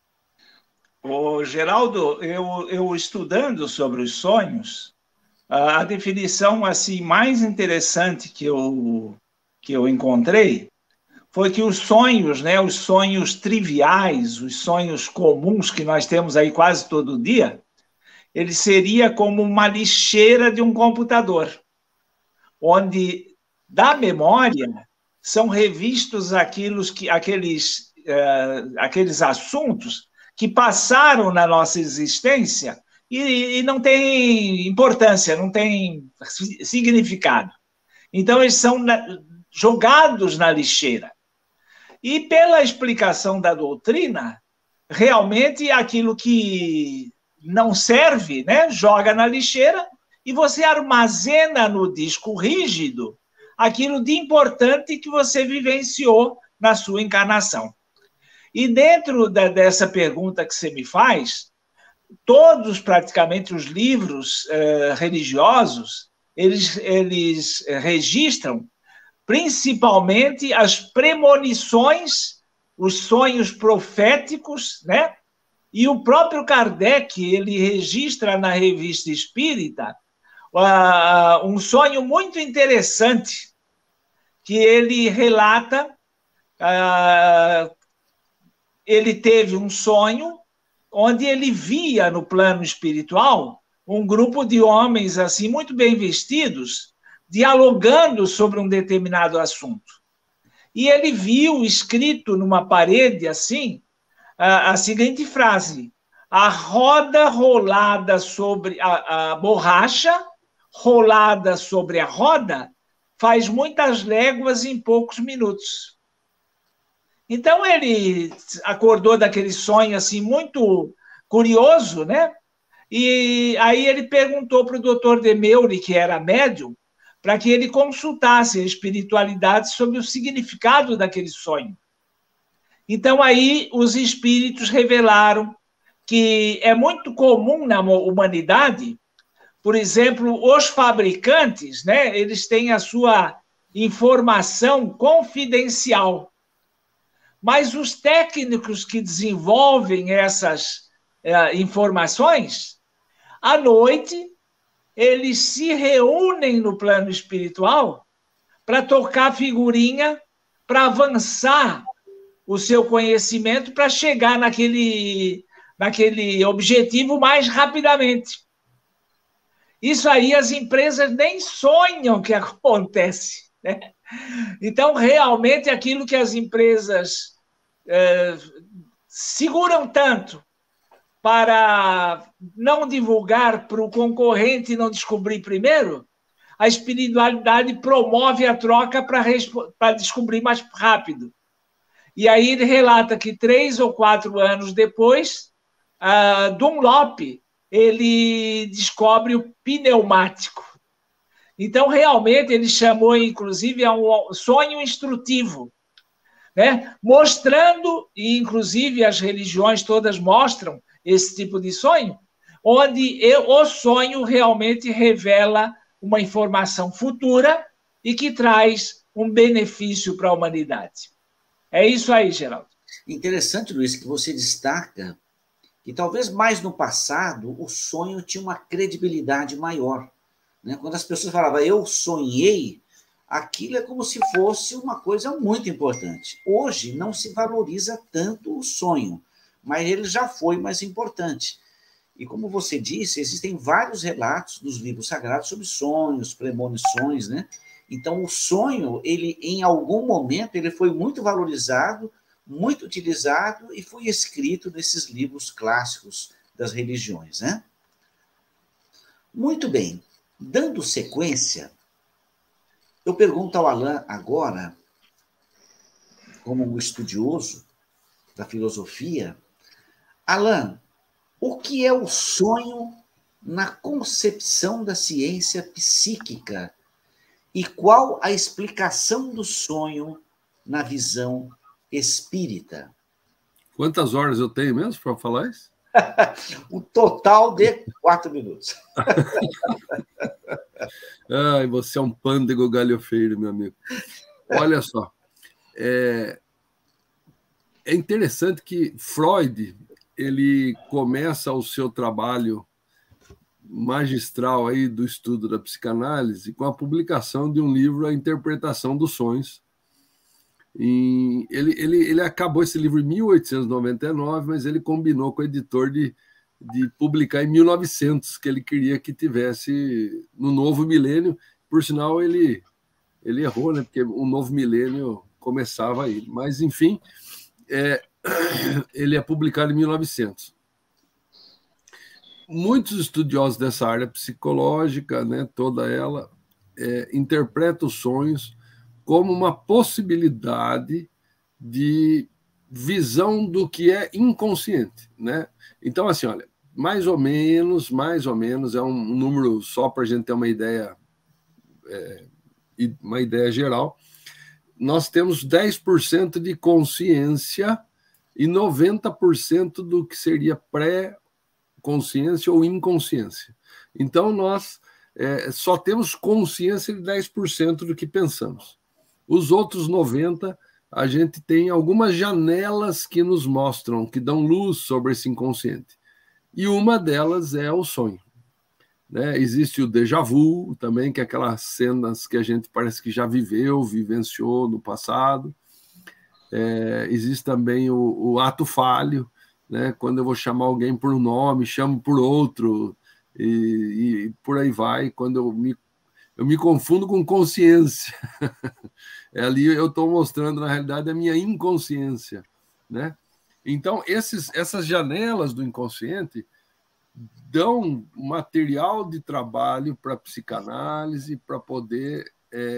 Geraldo, eu estudando sobre os sonhos, a definição assim mais interessante que eu encontrei foi que os sonhos, né, os sonhos triviais, os sonhos comuns que nós temos aí quase todo dia, ele seria como uma lixeira de um computador, onde da memória são revistos aqueles assuntos que passaram na nossa existência e não tem importância, não tem significado. Então, eles são jogados na lixeira. E pela explicação da doutrina, realmente aquilo que não serve, né, joga na lixeira e você armazena no disco rígido aquilo de importante que você vivenciou na sua encarnação. E dentro dessa pergunta que você me faz, todos praticamente os livros religiosos, eles registram principalmente as premonições, os sonhos proféticos, né? E o próprio Kardec, ele registra na Revista Espírita um sonho muito interessante, que ele relata, ele teve um sonho onde ele via no plano espiritual um grupo de homens assim muito bem vestidos, dialogando sobre um determinado assunto. E ele viu escrito numa parede assim a seguinte frase: a roda rolada sobre a borracha rolada sobre a roda faz muitas léguas em poucos minutos. Então ele acordou daquele sonho assim muito curioso, né? E aí ele perguntou para o Dr. Demeure, que era médium, para que ele consultasse a espiritualidade sobre o significado daquele sonho. Então aí os espíritos revelaram que é muito comum na humanidade por exemplo, os fabricantes, né, eles têm a sua informação confidencial. Mas os técnicos que desenvolvem essas informações, à noite, eles se reúnem no plano espiritual para tocar figurinha, para avançar o seu conhecimento, para chegar naquele objetivo mais rapidamente. Isso aí as empresas nem sonham que acontece, né? Então, realmente, aquilo que as empresas seguram tanto para não divulgar para o concorrente não descobrir primeiro, a espiritualidade promove a troca para descobrir mais rápido. E aí ele relata que 3 ou 4 anos depois, Dunlop ele descobre o pneumático. Então, realmente, ele chamou, inclusive, a um sonho instrutivo, né? Mostrando, e inclusive as religiões todas mostram esse tipo de sonho, onde o sonho realmente revela uma informação futura e que traz um benefício para a humanidade. É isso aí, Geraldo. Interessante, Luiz, que você destaca que talvez mais no passado o sonho tinha uma credibilidade maior, né? Quando as pessoas falavam, eu sonhei, aquilo é como se fosse uma coisa muito importante. Hoje não se valoriza tanto o sonho, mas ele já foi mais importante. E como você disse, existem vários relatos nos livros sagrados sobre sonhos, premonições, né? Então, o sonho, ele, em algum momento, ele foi muito valorizado, muito utilizado e foi escrito nesses livros clássicos das religiões, né? Muito bem. Dando sequência, eu pergunto ao Alain agora, como um estudioso da filosofia, Alain, o que é o sonho na concepção da ciência psíquica e qual a explicação do sonho na visão espírita? Quantas horas eu tenho mesmo para falar isso? O total de 4 minutos. Ai, você é um pândego galhofeiro, meu amigo. Olha só, é interessante que Freud ele começa o seu trabalho magistral aí do estudo da psicanálise com a publicação de um livro, A Interpretação dos Sonhos. Ele acabou esse livro em 1899, mas ele combinou com o editor de publicar em 1900, que ele queria que tivesse no novo milênio. Por sinal, ele errou, né? Porque o novo milênio começava aí. Mas, enfim, ele é publicado em 1900. Muitos estudiosos dessa área psicológica, né, toda ela, interpretam os sonhos como uma possibilidade de visão do que é inconsciente, né? Então, assim, olha, mais ou menos, é um número só para a gente ter uma ideia geral. Nós temos 10% de consciência e 90% do que seria pré-consciência ou inconsciência. Então, nós só temos consciência de 10% do que pensamos. Os outros 90%, a gente tem algumas janelas que nos mostram, que dão luz sobre esse inconsciente. E uma delas é o sonho, né? Existe o déjà vu também, que é aquelas cenas que a gente parece que já vivenciou no passado. Existe também o ato falho, né? Quando eu vou chamar alguém por um nome, chamo por outro, e por aí vai, quando eu me confundo com consciência. Ali eu estou mostrando, na realidade, a minha inconsciência, né? Então, essas janelas do inconsciente dão material de trabalho para a psicanálise, para poder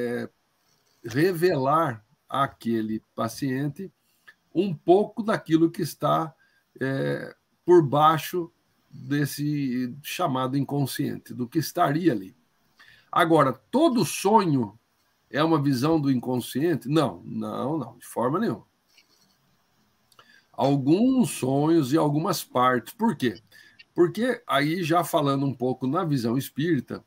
revelar àquele paciente um pouco daquilo que está por baixo desse chamado inconsciente, do que estaria ali. Agora, todo sonho é uma visão do inconsciente? Não, de forma nenhuma. Alguns sonhos e algumas partes. Por quê? Porque aí, já falando um pouco na visão espírita,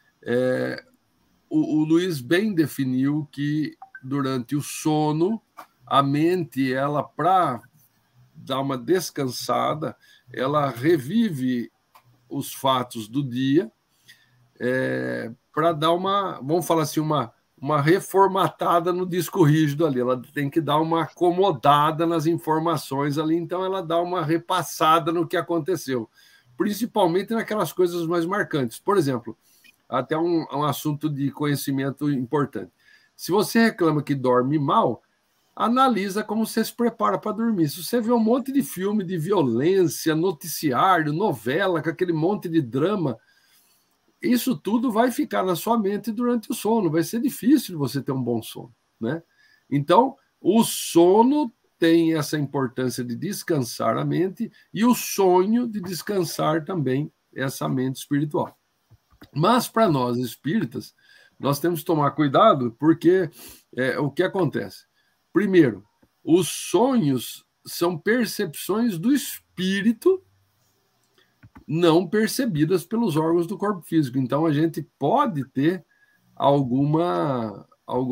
o Luiz bem definiu que durante o sono, a mente, ela, para dar uma descansada, ela revive os fatos do dia, para dar uma, vamos falar assim, uma reformatada no disco rígido ali. Ela tem que dar uma acomodada nas informações ali, então ela dá uma repassada no que aconteceu, principalmente naquelas coisas mais marcantes. Por exemplo, até um assunto de conhecimento importante. Se você reclama que dorme mal, analisa como você se prepara para dormir. Se você vê um monte de filme de violência, noticiário, novela, com aquele monte de drama, isso tudo vai ficar na sua mente durante o sono. Vai ser difícil você ter um bom sono, né? Então, o sono tem essa importância de descansar a mente e o sonho de descansar também essa mente espiritual. Mas, para nós espíritas, nós temos que tomar cuidado, porque o que acontece? Primeiro, os sonhos são percepções do espírito não percebidas pelos órgãos do corpo físico. Então, a gente pode ter alguma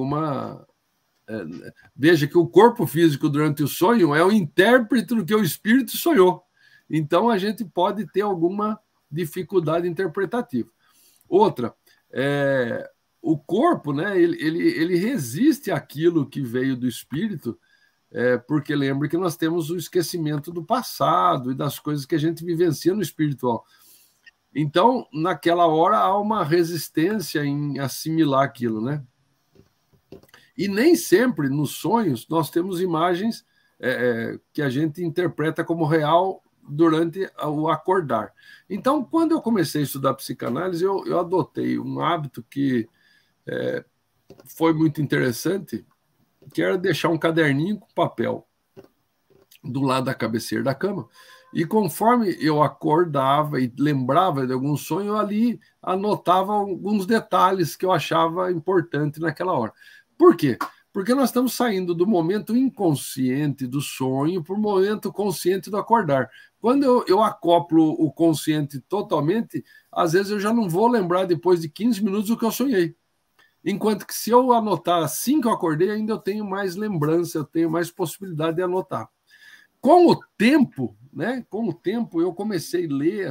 veja que o corpo físico, durante o sonho, é o intérprete do que o espírito sonhou. Então, a gente pode ter alguma dificuldade interpretativa. Outra, o corpo, né, ele resiste àquilo que veio do espírito, porque lembre que nós temos o esquecimento do passado e das coisas que a gente vivencia no espiritual. Então, naquela hora, há uma resistência em assimilar aquilo, né? E nem sempre, nos sonhos, nós temos imagens que a gente interpreta como real durante o acordar. Então, quando eu comecei a estudar psicanálise, eu adotei um hábito que foi muito interessante, que era deixar um caderninho com papel do lado da cabeceira da cama, e conforme eu acordava e lembrava de algum sonho, eu ali anotava alguns detalhes que eu achava importante naquela hora. Por quê? Porque nós estamos saindo do momento inconsciente do sonho para o momento consciente do acordar. Quando eu acoplo o consciente totalmente, às vezes eu já não vou lembrar depois de 15 minutos o que eu sonhei. Enquanto que se eu anotar assim que eu acordei, ainda eu tenho mais lembrança, eu tenho mais possibilidade de anotar. Com o tempo, né? Com o tempo, eu comecei a ler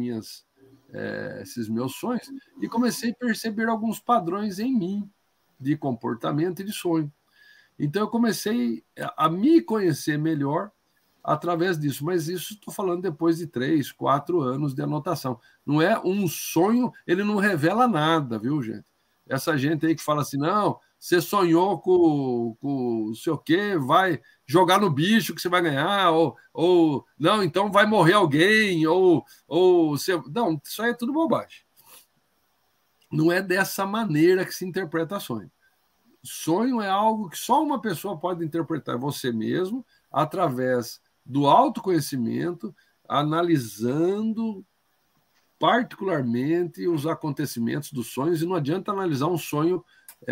esses meus sonhos e comecei a perceber alguns padrões em mim de comportamento e de sonho. Então, eu comecei a me conhecer melhor através disso, mas isso estou falando depois de 3, 4 anos de anotação. Não é um sonho, ele não revela nada, viu, gente? Essa gente aí que fala assim, não, você sonhou com não sei o quê, vai jogar no bicho que você vai ganhar, ou não, então vai morrer alguém, ou você... Não, isso aí é tudo bobagem. Não é dessa maneira que se interpreta sonho. Sonho é algo que só uma pessoa pode interpretar, você mesmo, através do autoconhecimento, analisando particularmente os acontecimentos dos sonhos, e não adianta analisar um sonho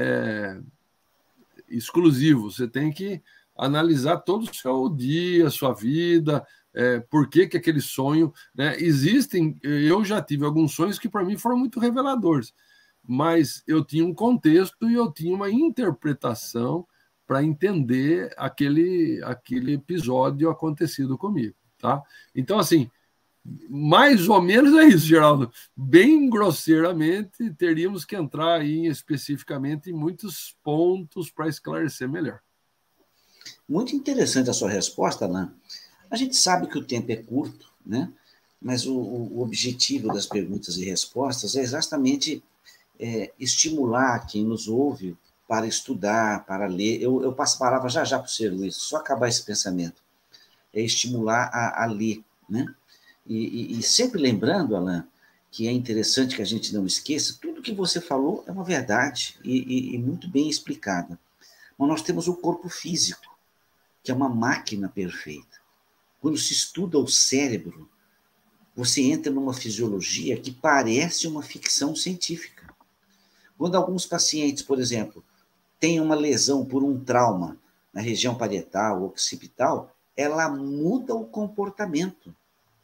exclusivo, você tem que analisar todo o seu dia, sua vida, por que aquele sonho, né? Eu já tive alguns sonhos que para mim foram muito reveladores, mas eu tinha um contexto e eu tinha uma interpretação para entender aquele episódio acontecido comigo, tá? Então, assim, mais ou menos é isso, Geraldo. Bem grosseiramente, teríamos que entrar aí especificamente em muitos pontos para esclarecer melhor. Muito interessante a sua resposta, Alain. A gente sabe que o tempo é curto, né? Mas o objetivo das perguntas e respostas é exatamente estimular quem nos ouve para estudar, para ler. Eu passo a palavra já para o senhor Luiz, só acabar esse pensamento. É estimular a ler, né? E sempre lembrando, Alain, que é interessante que a gente não esqueça, tudo que você falou é uma verdade e muito bem explicada. Mas nós temos o corpo físico, que é uma máquina perfeita. Quando se estuda o cérebro, você entra numa fisiologia que parece uma ficção científica. Quando alguns pacientes, por exemplo, têm uma lesão por um trauma na região parietal ou occipital, ela muda o comportamento.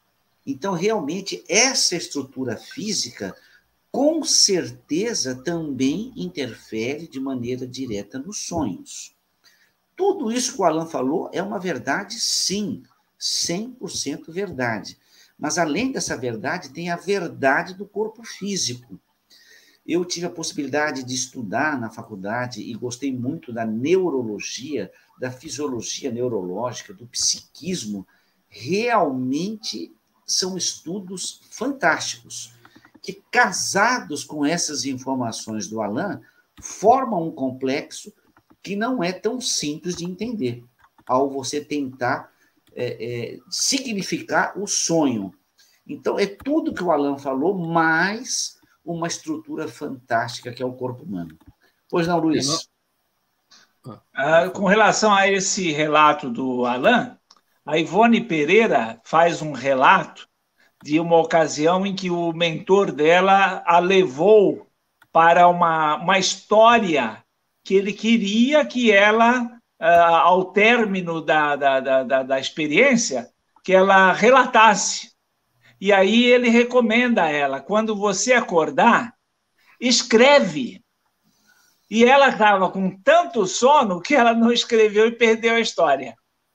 Então, realmente, essa estrutura física, com certeza, também interfere de maneira direta nos sonhos. Tudo isso que o Alan falou é uma verdade, sim, 100% verdade. Mas, além dessa verdade, tem a verdade do corpo físico. Eu tive a possibilidade de estudar na faculdade e gostei muito da neurologia, da fisiologia neurológica, do psiquismo. Realmente são estudos fantásticos, que, casados com essas informações do Alan, formam um complexo que não é tão simples de entender, ao você tentar significar o sonho. Então, é tudo que o Alan falou, mais uma estrutura fantástica que é o corpo humano. Pois não, Luiz? Com relação a esse relato do Alan, a Ivone Pereira faz um relato de uma ocasião em que o mentor dela a levou para uma história que ele queria que ela, ao término da experiência, que ela relatasse. E aí ele recomenda a ela, quando você acordar, escreve. E ela estava com tanto sono que ela não escreveu e perdeu a história.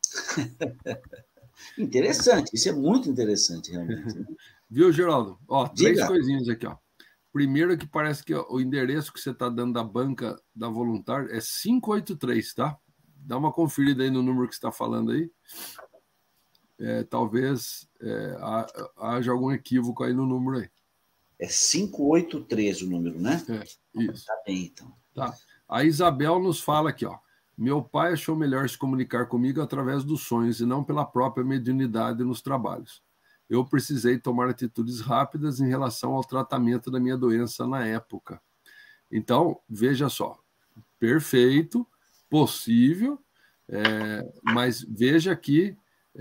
Interessante, isso é muito interessante, realmente. Viu, Geraldo? Ó, Diga. 3 coisinhas aqui, ó. Primeiro, que parece que o endereço que você está dando da banca da Voluntária é 583, tá? Dá uma conferida aí no número que você está falando aí. Talvez haja algum equívoco aí no número aí. É 583 o número, né? Isso. Tá bem, então. Tá. A Isabel nos fala aqui, ó. Meu pai achou melhor se comunicar comigo através dos sonhos e não pela própria mediunidade nos trabalhos. Eu precisei tomar atitudes rápidas em relação ao tratamento da minha doença na época. Então, veja só, perfeito, possível, mas veja que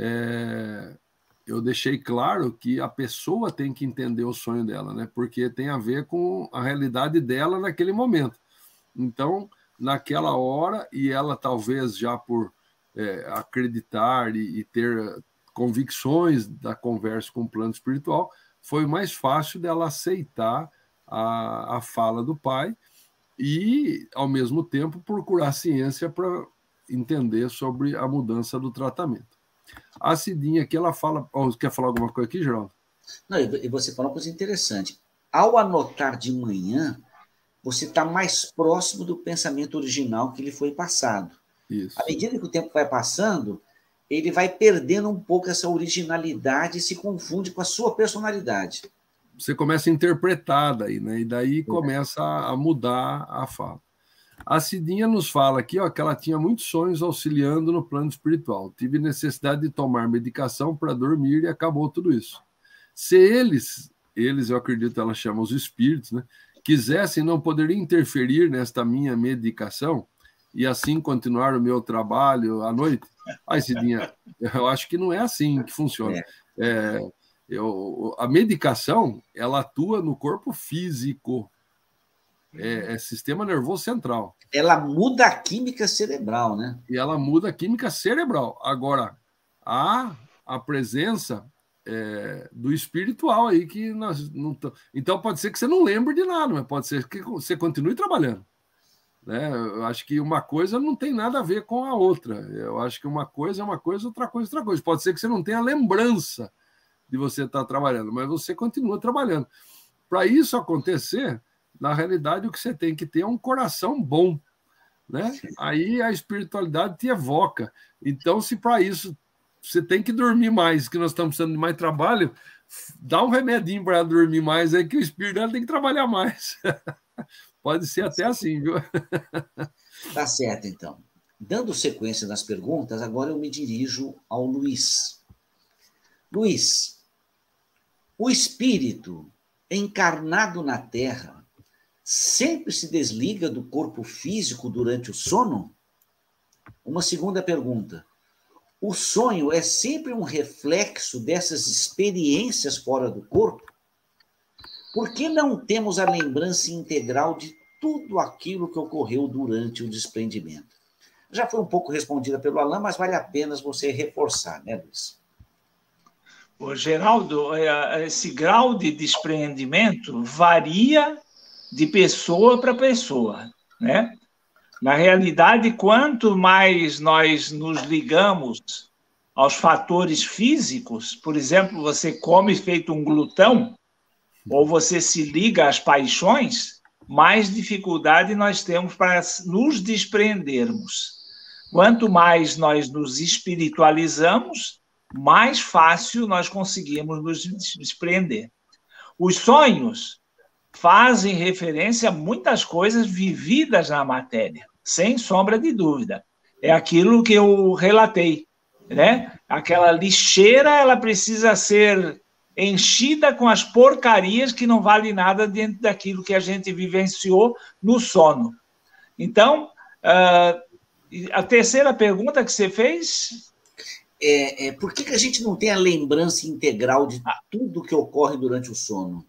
eu deixei claro que a pessoa tem que entender o sonho dela, né? Porque tem a ver com a realidade dela naquele momento. Então, naquela hora, e ela talvez já por acreditar e ter convicções da conversa com o plano espiritual, foi mais fácil dela aceitar a fala do pai e, ao mesmo tempo, procurar ciência para entender sobre a mudança do tratamento. A Cidinha aqui, ela fala... quer falar alguma coisa aqui, Geraldo? Não, e você falou uma coisa interessante. Ao anotar de manhã, você está mais próximo do pensamento original que lhe foi passado. Isso. À medida que o tempo vai passando, ele vai perdendo um pouco essa originalidade e se confunde com a sua personalidade. Você começa a interpretar daí, né? E daí começa a mudar a fala. A Cidinha nos fala aqui, ó, que ela tinha muitos sonhos auxiliando no plano espiritual. Tive necessidade de tomar medicação para dormir e acabou tudo isso. Se eles, eu acredito, ela chama os espíritos, né? Quisessem, não poderiam interferir nesta minha medicação e assim continuar o meu trabalho à noite? Ai, Cidinha, eu acho que não é assim que funciona. A medicação, ela atua no corpo físico. É sistema nervoso central. Ela muda a química cerebral, né? E ela muda a química cerebral. Agora, há a presença do espiritual aí que nós não... Então, pode ser que você não lembre de nada, mas pode ser que você continue trabalhando. Né? Eu acho que uma coisa não tem nada a ver com a outra. Eu acho que uma coisa é uma coisa, outra coisa é outra coisa. Pode ser que você não tenha lembrança de você estar trabalhando, mas você continua trabalhando. Para isso acontecer, na realidade, o que você tem que ter é um coração bom. Né? Aí a espiritualidade te evoca. Então, se para isso você tem que dormir mais, que nós estamos precisando de mais trabalho, dá um remedinho para dormir mais, aí que o espírito dela tem que trabalhar mais. Pode ser até assim, viu? Tá certo, então. Dando sequência nas perguntas, agora eu me dirijo ao Luiz. Luiz, o espírito encarnado na Terra sempre se desliga do corpo físico durante o sono? Uma segunda pergunta. O sonho é sempre um reflexo dessas experiências fora do corpo? Por que não temos a lembrança integral de tudo aquilo que ocorreu durante o desprendimento? Já foi um pouco respondida pelo Alan, mas vale a pena você reforçar, né, Luiz? Ô, Geraldo, esse grau de despreendimento varia de pessoa para pessoa, né? Na realidade, quanto mais nós nos ligamos aos fatores físicos, por exemplo, você come feito um glutão, ou você se liga às paixões, mais dificuldade nós temos para nos despreendermos. Quanto mais nós nos espiritualizamos, mais fácil nós conseguimos nos desprender. Os sonhos fazem referência a muitas coisas vividas na matéria, sem sombra de dúvida. É aquilo que eu relatei, né? Aquela lixeira, ela precisa ser enchida com as porcarias que não vale nada dentro daquilo que a gente vivenciou no sono. Então, a terceira pergunta que você fez... por que a gente não tem a lembrança integral de tudo que ocorre durante o sono?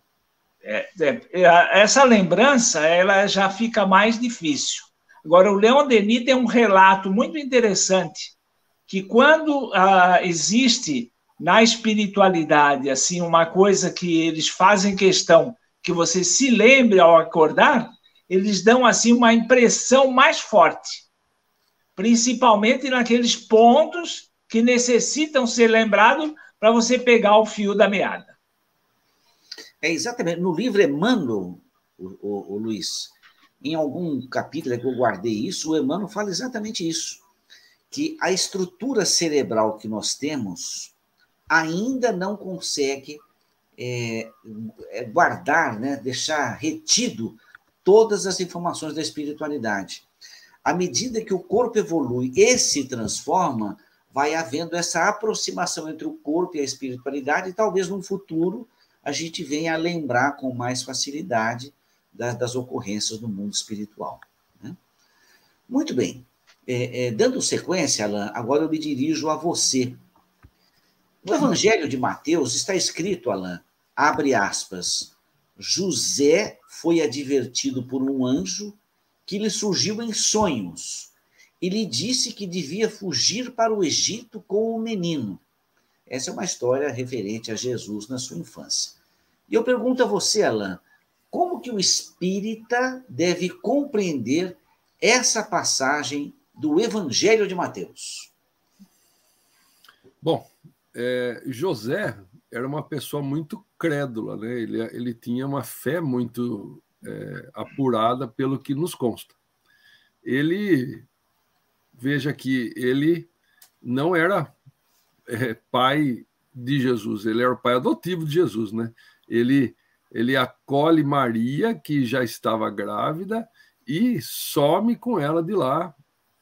Essa lembrança, ela já fica mais difícil. Agora, o Leon Denis tem um relato muito interessante, que quando existe na espiritualidade assim uma coisa que eles fazem questão que você se lembre ao acordar, eles dão assim uma impressão mais forte, principalmente naqueles pontos que necessitam ser lembrados para você pegar o fio da meada. Exatamente. No livro Emmanuel, o Luiz, em algum capítulo que eu guardei isso, o Emmanuel fala exatamente isso, que a estrutura cerebral que nós temos ainda não consegue guardar, né, deixar retido todas as informações da espiritualidade. À medida que o corpo evolui e se transforma, vai havendo essa aproximação entre o corpo e a espiritualidade, e talvez no futuro a gente venha a lembrar com mais facilidade das ocorrências do mundo espiritual, né? Muito bem. Dando sequência, Alain, agora eu me dirijo a você. No Evangelho de Mateus está escrito, Alain, abre aspas, José foi advertido por um anjo que lhe surgiu em sonhos e lhe disse que devia fugir para o Egito com o menino. Essa é uma história referente a Jesus na sua infância. E eu pergunto a você, Alain, como que o espírita deve compreender essa passagem do Evangelho de Mateus? Bom, José era uma pessoa muito crédula, né? Ele tinha uma fé muito apurada pelo que nos consta. Veja que ele não era pai de Jesus, ele era o pai adotivo de Jesus, né? Ele acolhe Maria, que já estava grávida, e some com ela de lá,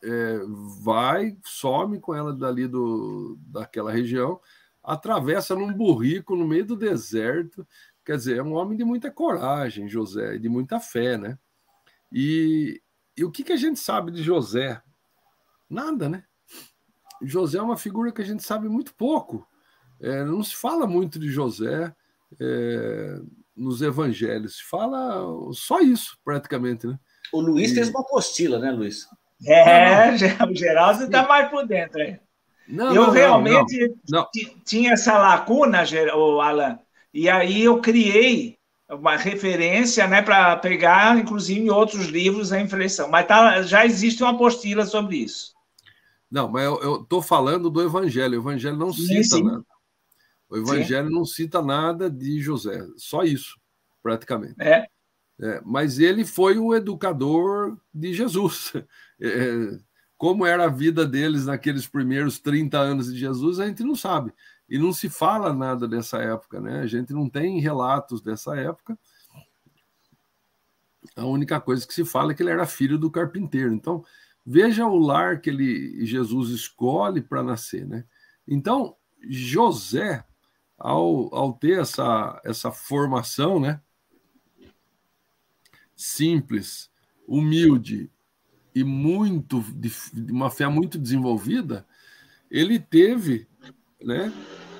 some com ela dali daquela região, atravessa num burrico no meio do deserto. Quer dizer, é um homem de muita coragem, José, e de muita fé, né? E o que a gente sabe de José? Nada, né? José é uma figura que a gente sabe muito pouco. Não se fala muito de José nos evangelhos. Se fala só isso, praticamente, né? O Luiz fez uma apostila, né, Luiz? O Geraldo está mais por dentro. Eu realmente tinha essa lacuna, Alain, e aí eu criei uma referência, né, para pegar, inclusive, em outros livros a impressão. Mas já existe uma apostila sobre isso. Não, mas eu estou falando do Evangelho. O Evangelho não cita nada. O Evangelho não cita nada de José. Só isso, praticamente. Mas ele foi o educador de Jesus. Como era a vida deles naqueles primeiros 30 anos de Jesus, a gente não sabe. E não se fala nada dessa época, né? A gente não tem relatos dessa época. A única coisa que se fala é que ele era filho do carpinteiro. Então, veja o lar que Jesus escolhe para nascer, né? Então, José, ao ter essa formação, né, simples, humilde e de uma fé muito desenvolvida, ele teve, né,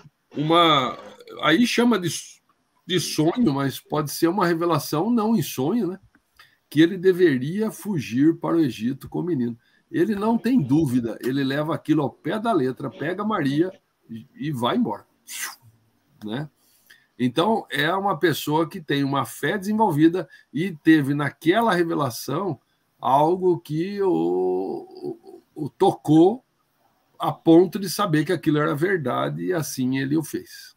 aí chama de sonho, mas pode ser uma revelação não em sonho, né, que ele deveria fugir para o Egito com o menino. Ele não tem dúvida, ele leva aquilo ao pé da letra, pega Maria e vai embora. né? Então, é uma pessoa que tem uma fé desenvolvida e teve naquela revelação algo que o tocou a ponto de saber que aquilo era verdade e assim ele o fez.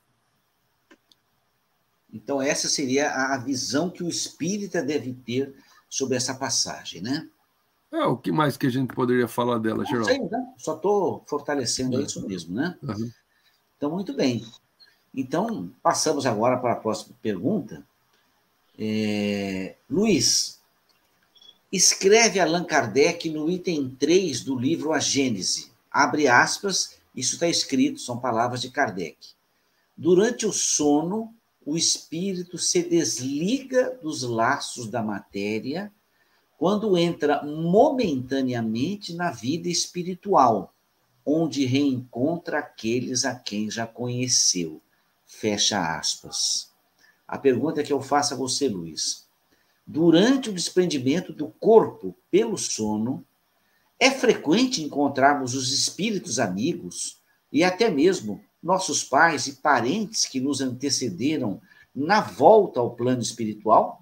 Então, essa seria a visão que o espírita deve ter sobre essa passagem, né? O que mais que a gente poderia falar dela, Geraldo? Sei, né? Só estou fortalecendo isso mesmo, né? Uhum. Então, muito bem. Então, passamos agora para a próxima pergunta. Luiz, escreve Allan Kardec no item 3 do livro A Gênese. Abre aspas, isso está escrito, são palavras de Kardec. Durante o sono, o espírito se desliga dos laços da matéria quando entra momentaneamente na vida espiritual, onde reencontra aqueles a quem já conheceu. Fecha aspas. A pergunta que eu faço a você, Luiz. Durante o desprendimento do corpo pelo sono, é frequente encontrarmos os espíritos amigos e até mesmo nossos pais e parentes que nos antecederam na volta ao plano espiritual?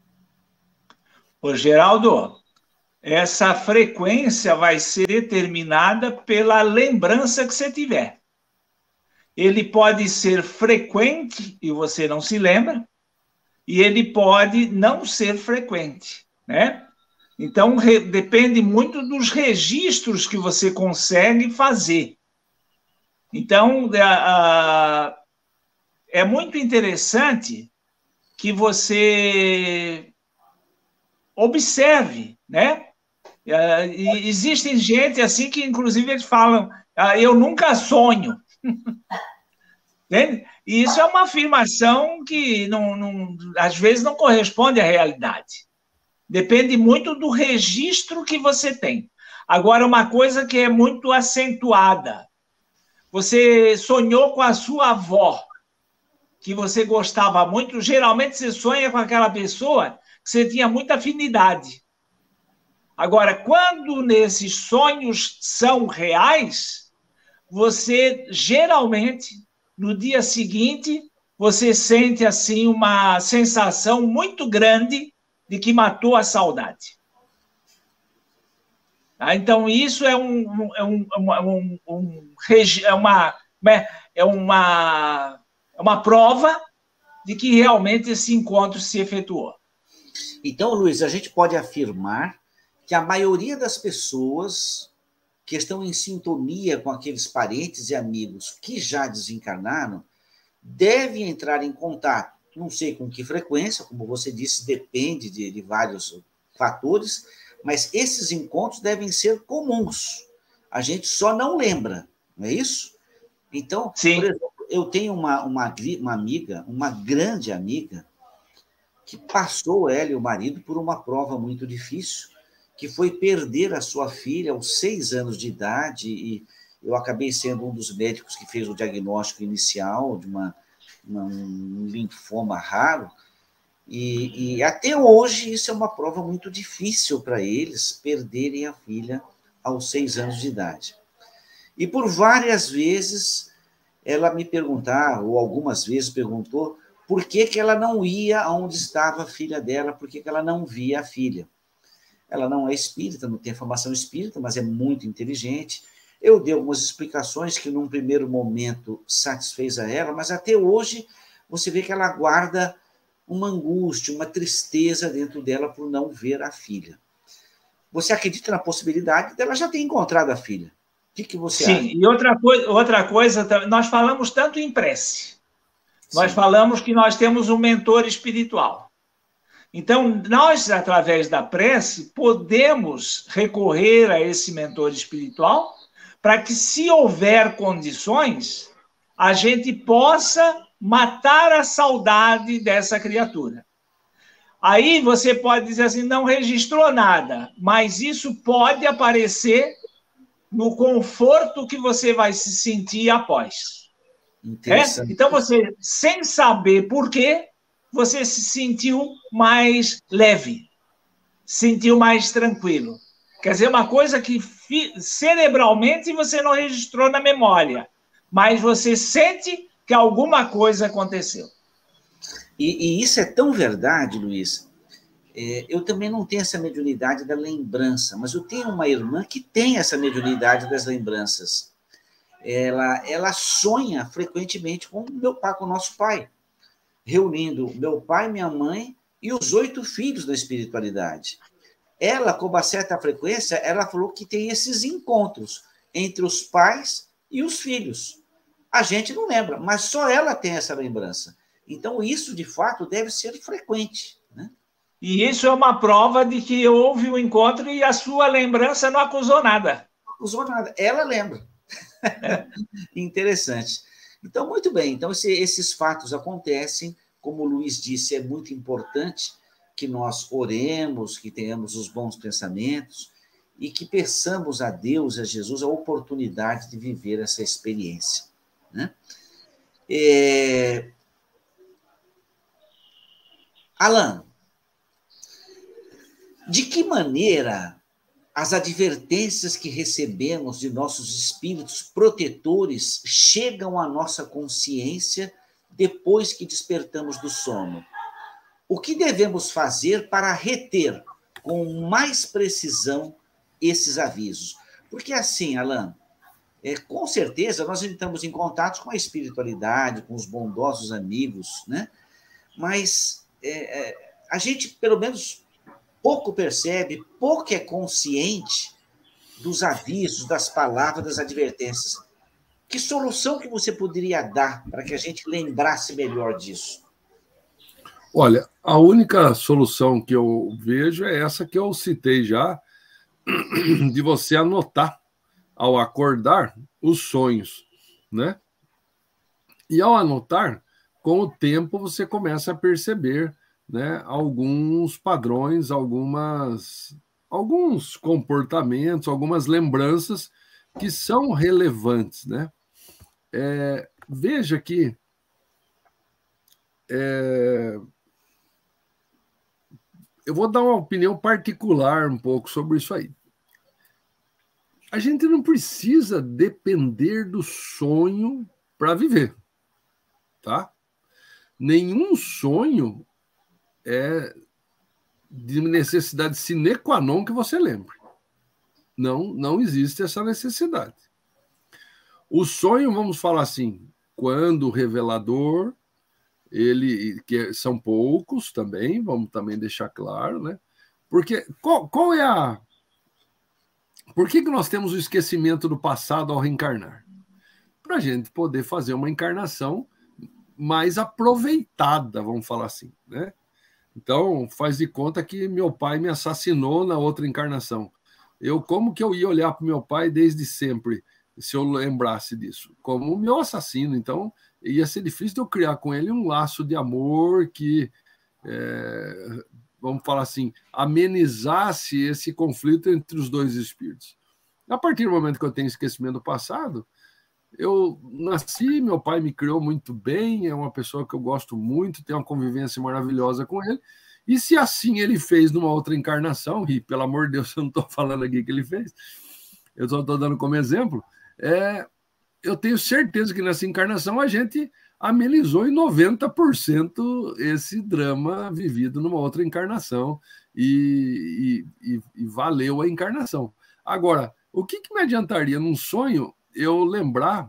Ô, Geraldo, essa frequência vai ser determinada pela lembrança que você tiver. Ele pode ser frequente e você não se lembra, e ele pode não ser frequente, né? Então, depende muito dos registros que você consegue fazer. Então, é muito interessante que você observe, né? E existem gente assim que, inclusive, eles falam, eu nunca sonho. Entende? E isso é uma afirmação que, às vezes, não corresponde à realidade. Depende muito do registro que você tem. Agora, uma coisa que é muito acentuada. Você sonhou com a sua avó, que você gostava muito. Geralmente, você sonha com aquela pessoa que você tinha muita afinidade. Agora, quando esses sonhos são reais, você, geralmente, no dia seguinte, você sente assim uma sensação muito grande de que matou a saudade. Então, isso é uma prova de que realmente esse encontro se efetuou. Então, Luiz, a gente pode afirmar que a maioria das pessoas que estão em sintonia com aqueles parentes e amigos que já desencarnaram devem entrar em contato, não sei com que frequência, como você disse, depende de vários fatores, mas esses encontros devem ser comuns. A gente só não lembra, não é isso? Então, sim. Por exemplo, eu tenho uma amiga, uma grande amiga, que passou, ela e o marido, por uma prova muito difícil, que foi perder a sua filha aos 6 anos de idade, e eu acabei sendo um dos médicos que fez o diagnóstico inicial de um linfoma raro, e até hoje isso é uma prova muito difícil para eles, perderem a filha aos 6 anos de idade. E por várias vezes ela me perguntava, ou algumas vezes perguntou, por que ela não ia aonde estava a filha dela, por que ela não via a filha. Ela não é espírita, não tem formação espírita, mas é muito inteligente. Eu dei algumas explicações que, num primeiro momento, satisfez a ela, mas até hoje você vê que ela guarda uma angústia, uma tristeza dentro dela por não ver a filha. Você acredita na possibilidade dela já ter encontrado a filha? O que você acha? Sim, e outra coisa, nós falamos tanto em prece. Sim. Nós falamos que nós temos um mentor espiritual. Então, nós, através da prece, podemos recorrer a esse mentor espiritual para que, se houver condições, a gente possa matar a saudade dessa criatura. Aí você pode dizer assim, não registrou nada, mas isso pode aparecer no conforto que você vai se sentir após. Então, você, sem saber por quê, você se sentiu mais leve, sentiu mais tranquilo. Quer dizer, uma coisa que cerebralmente você não registrou na memória, mas você sente que alguma coisa aconteceu. E isso é tão verdade, Luiz. Eu também não tenho essa mediunidade da lembrança, mas eu tenho uma irmã que tem essa mediunidade das lembranças. Ela sonha frequentemente com meu pai, com o nosso pai, reunindo meu pai, minha mãe e os 8 filhos da espiritualidade. Ela, com uma certa frequência, ela falou que tem esses encontros entre os pais e os filhos. A gente não lembra, mas só ela tem essa lembrança. Então, isso, de fato, deve ser frequente, né? E isso é uma prova de que houve um encontro e a sua lembrança não acusou nada. Não acusou nada, ela lembra. Interessante. Então, muito bem. Então, esses fatos acontecem. Como o Luiz disse, é muito importante que nós oremos, que tenhamos os bons pensamentos e que peçamos a Deus, a Jesus, a oportunidade de viver essa experiência, né? Alan, de que maneira as advertências que recebemos de nossos espíritos protetores chegam à nossa consciência depois que despertamos do sono? O que devemos fazer para reter com mais precisão esses avisos? Porque assim, Alan, com certeza nós entramos em contato com a espiritualidade, com os bondosos amigos, né? Mas a gente, pelo menos, pouco percebe, pouco é consciente dos avisos, das palavras, das advertências. Que solução que você poderia dar para que a gente lembrasse melhor disso? Olha, a única solução que eu vejo é essa que eu citei já, de você anotar, ao acordar, os sonhos, né? E ao anotar, com o tempo você começa a perceber, né, alguns padrões, alguns comportamentos, algumas lembranças que são relevantes, né? Veja que eu vou dar uma opinião particular um pouco sobre isso aí. A gente não precisa depender do sonho para viver, tá? Nenhum sonho é de necessidade sine qua non que você lembre. Não existe essa necessidade. O sonho, vamos falar assim, quando revelador, que são poucos também, vamos também deixar claro, né? Porque qual é a... Por que nós temos o esquecimento do passado ao reencarnar? Para a gente poder fazer uma encarnação mais aproveitada, vamos falar assim, né? Então, faz de conta que meu pai me assassinou na outra encarnação. Como que eu ia olhar para o meu pai desde sempre, se eu lembrasse disso? Como o meu assassino. Então, ia ser difícil de eu criar com ele um laço de amor que, vamos falar assim, amenizasse esse conflito entre os dois espíritos. A partir do momento que eu tenho esquecimento do passado, eu nasci, meu pai me criou muito bem, é uma pessoa que eu gosto muito, tenho uma convivência maravilhosa com ele, e se assim ele fez numa outra encarnação, e pelo amor de Deus, eu não estou falando aqui que ele fez, eu só estou dando como exemplo, eu tenho certeza que nessa encarnação a gente amenizou em 90% esse drama vivido numa outra encarnação, e valeu a encarnação. Agora, o que me adiantaria num sonho eu lembrar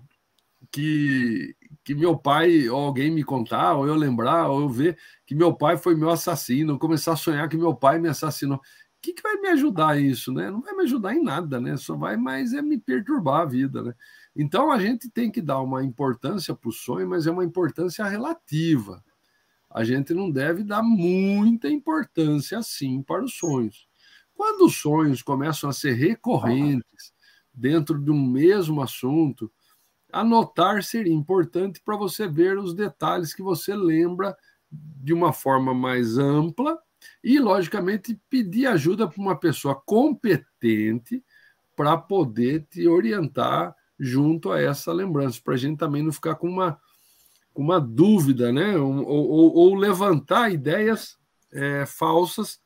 que meu pai, ou alguém me contar, ou eu lembrar, ou eu ver que meu pai foi meu assassino, começar a sonhar que meu pai me assassinou? O que vai me ajudar isso, né? Não vai me ajudar em nada, né? Só vai mais me perturbar a vida, né? Então a gente tem que dar uma importância para o sonho, mas é uma importância relativa. A gente não deve dar muita importância assim para os sonhos. Quando os sonhos começam a ser recorrentes dentro de um mesmo assunto, anotar seria importante para você ver os detalhes que você lembra de uma forma mais ampla e, logicamente, pedir ajuda para uma pessoa competente para poder te orientar junto a essa lembrança, para a gente também não ficar com uma dúvida, né? Ou levantar ideias falsas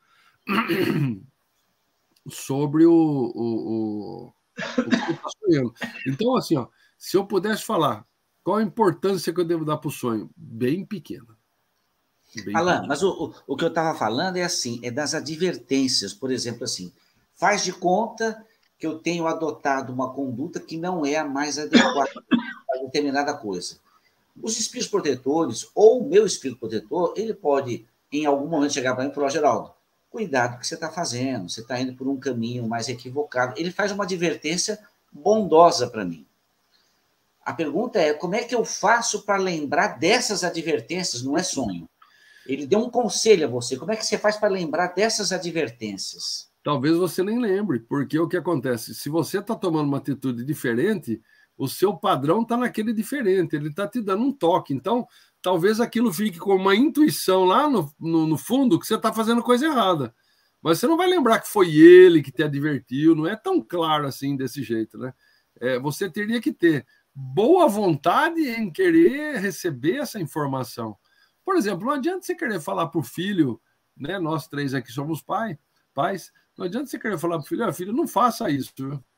sobre o que está sonhando. Então, assim, ó, se eu pudesse falar Qual a importância que eu devo dar para o sonho? Bem pequena. Alan, mas o que eu estava falando é assim, é das advertências, por exemplo, assim, faz de conta que eu tenho adotado uma conduta que não é a mais adequada para determinada coisa. Os espíritos protetores, ou o meu espírito protetor, ele pode, em algum momento, chegar para mim e falar, Geraldo, cuidado com o que você está fazendo, você está indo por um caminho mais equivocado. Ele faz uma advertência bondosa para mim. A pergunta é, como é que eu faço para lembrar dessas advertências? Não é sonho. Ele deu um conselho a você. Como é que você faz para lembrar dessas advertências? Talvez você nem lembre, porque o que acontece? Se você está tomando uma atitude diferente, o seu padrão está naquele diferente, ele está te dando um toque. Então, talvez aquilo fique com uma intuição lá no fundo que você está fazendo coisa errada. Mas você não vai lembrar que foi ele que te advertiu, não é tão claro assim desse jeito, né? Você teria que ter boa vontade em querer receber essa informação. Por exemplo, não adianta você querer falar para o filho, né? Nós três aqui somos pais, não adianta você querer falar para o filho, filho, não faça isso.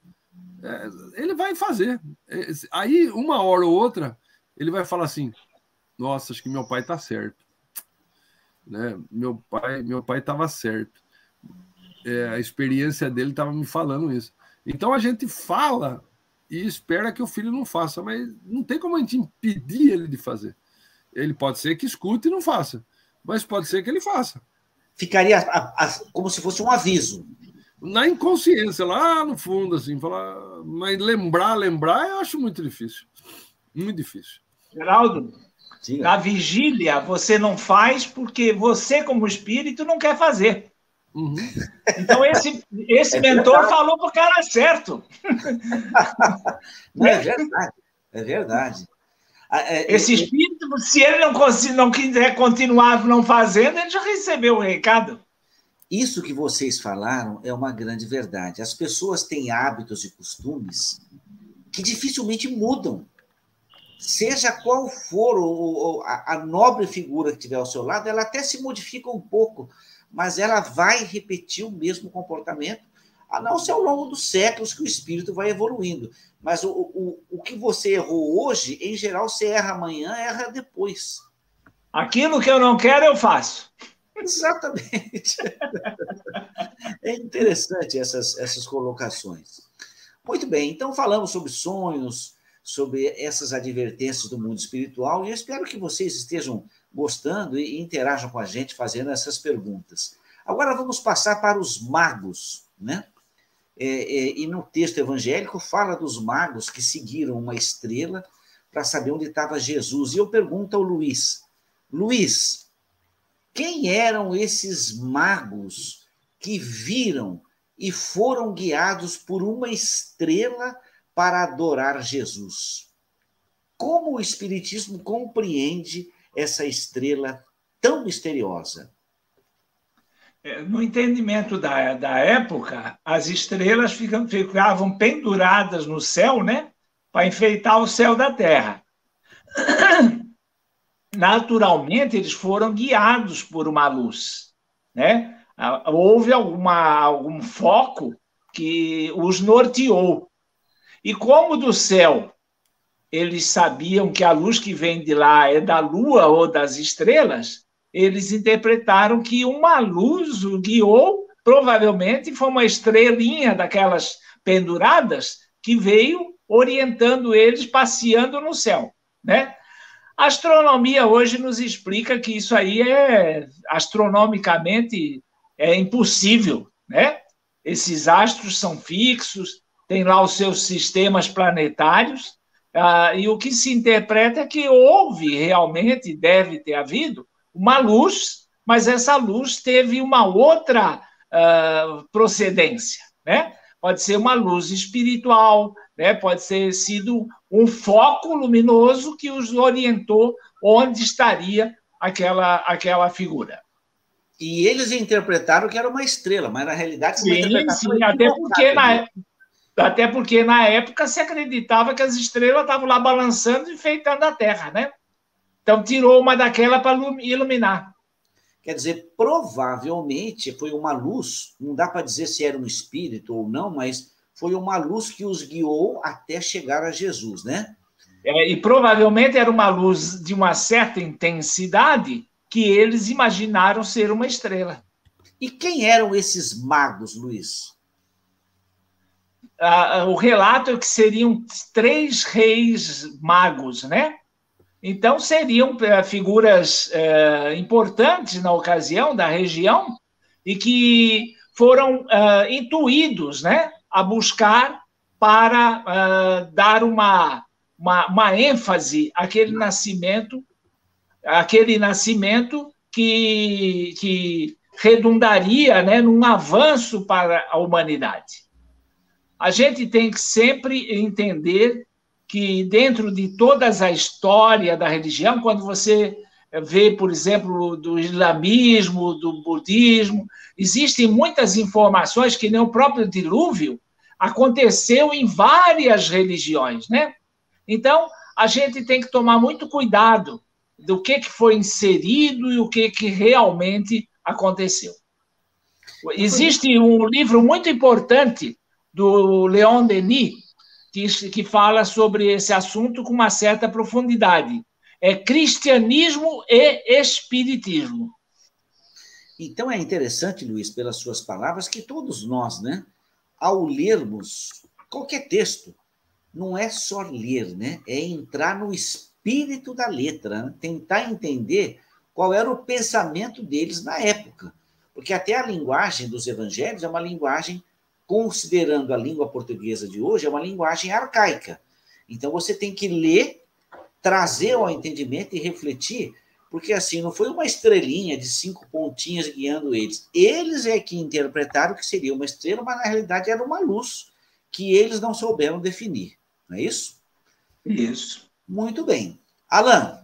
Ele vai fazer. Aí, uma hora ou outra, ele vai falar assim, nossa, acho que meu pai está certo. Né? Meu pai estava certo. A experiência dele estava me falando isso. Então, a gente fala e espera que o filho não faça, mas não tem como a gente impedir ele de fazer. Ele pode ser que escute e não faça, mas pode ser que ele faça. Ficaria como se fosse um aviso. Na inconsciência, lá no fundo, assim, falar, mas lembrar, eu acho muito difícil. Muito difícil. Geraldo, na vigília você não faz porque você, como espírito, não quer fazer. Uhum. Então, esse mentor falou para o cara certo. Não, é verdade. É verdade. Esse espírito, se ele não quiser continuar não fazendo, ele já recebeu o recado. Isso que vocês falaram é uma grande verdade. As pessoas têm hábitos e costumes que dificilmente mudam. Seja qual for a nobre figura que tiver ao seu lado, ela até se modifica um pouco, mas ela vai repetir o mesmo comportamento, a não ser ao longo dos séculos que o espírito vai evoluindo. Mas o que você errou hoje, em geral, você erra amanhã, erra depois. Aquilo que eu não quero, eu faço. Exatamente. É interessante essas colocações. Muito bem, então falamos sobre sonhos, sobre essas advertências do mundo espiritual, e eu espero que vocês estejam gostando e interajam com a gente fazendo essas perguntas. Agora vamos passar para os magos, né? E no texto evangélico fala dos magos que seguiram uma estrela para saber onde estava Jesus. E eu pergunto ao Luiz, quem eram esses magos que viram e foram guiados por uma estrela para adorar Jesus? Como o Espiritismo compreende essa estrela tão misteriosa? No entendimento da época, as estrelas ficavam penduradas no céu, né, para enfeitar o céu da Terra. Naturalmente, eles foram guiados por uma luz, né? Houve algum foco que os norteou. E como do céu eles sabiam que a luz que vem de lá é da lua ou das estrelas, eles interpretaram que uma luz o guiou, provavelmente foi uma estrelinha daquelas penduradas que veio orientando eles, passeando no céu, né? A astronomia hoje nos explica que isso aí astronomicamente impossível, né? Esses astros são fixos, tem lá os seus sistemas planetários, e o que se interpreta é que houve realmente, deve ter havido, uma luz, mas essa luz teve uma outra procedência, né? Pode ser uma luz espiritual, né? Pode ter sido um foco luminoso que os orientou onde estaria aquela figura. E eles interpretaram que era uma estrela, mas na realidade foi uma interpretação até porque na época se acreditava que as estrelas estavam lá balançando e enfeitando a Terra, né? Então tirou uma daquela para iluminar. Quer dizer, provavelmente foi uma luz, não dá para dizer se era um espírito ou não, mas foi uma luz que os guiou até chegar a Jesus, né? E provavelmente era uma luz de uma certa intensidade que eles imaginaram ser uma estrela. E quem eram esses magos, Luiz? O relato é que seriam 3 reis magos, né? Então, seriam figuras importantes na ocasião, da região, e que foram intuídos, né, a buscar para dar uma ênfase àquele nascimento que redundaria, né, num avanço para a humanidade. A gente tem que sempre entender que dentro de toda a história da religião, quando você vê, por exemplo, do islamismo, do budismo, existem muitas informações que nem o próprio dilúvio aconteceu em várias religiões, né? Então, a gente tem que tomar muito cuidado do que foi inserido e o que realmente aconteceu. Existe um livro muito importante do Leon Denis, que fala sobre esse assunto com uma certa profundidade. É Cristianismo e Espiritismo. Então é interessante, Luiz, pelas suas palavras, que todos nós, né, ao lermos qualquer texto, não é só ler, né, é entrar no espírito da letra, né, tentar entender qual era o pensamento deles na época. Porque até a linguagem dos evangelhos é uma linguagem, considerando a língua portuguesa de hoje, é uma linguagem arcaica. Então você tem que ler, trazer ao entendimento e refletir, porque assim, não foi uma estrelinha de 5 pontinhas guiando eles. Eles é que interpretaram que seria uma estrela, mas na realidade era uma luz que eles não souberam definir. Não é isso? Isso. Muito bem. Alan,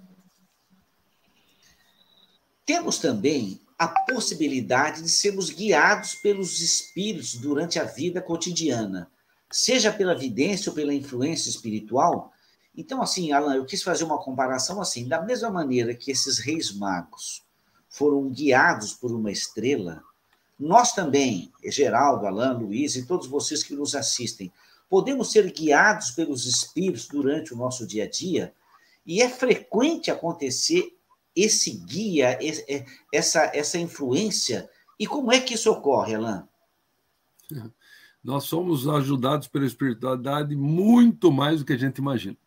temos também a possibilidade de sermos guiados pelos espíritos durante a vida cotidiana, seja pela vidência ou pela influência espiritual. Então, assim, Alan, eu quis fazer uma comparação assim, da mesma maneira que esses reis magos foram guiados por uma estrela, nós também, Geraldo, Alan, Luiz e todos vocês que nos assistem, podemos ser guiados pelos espíritos durante o nosso dia a dia, e é frequente acontecer esse guia, essa influência. E como é que isso ocorre, Alan? Nós somos ajudados pela espiritualidade muito mais do que a gente imagina.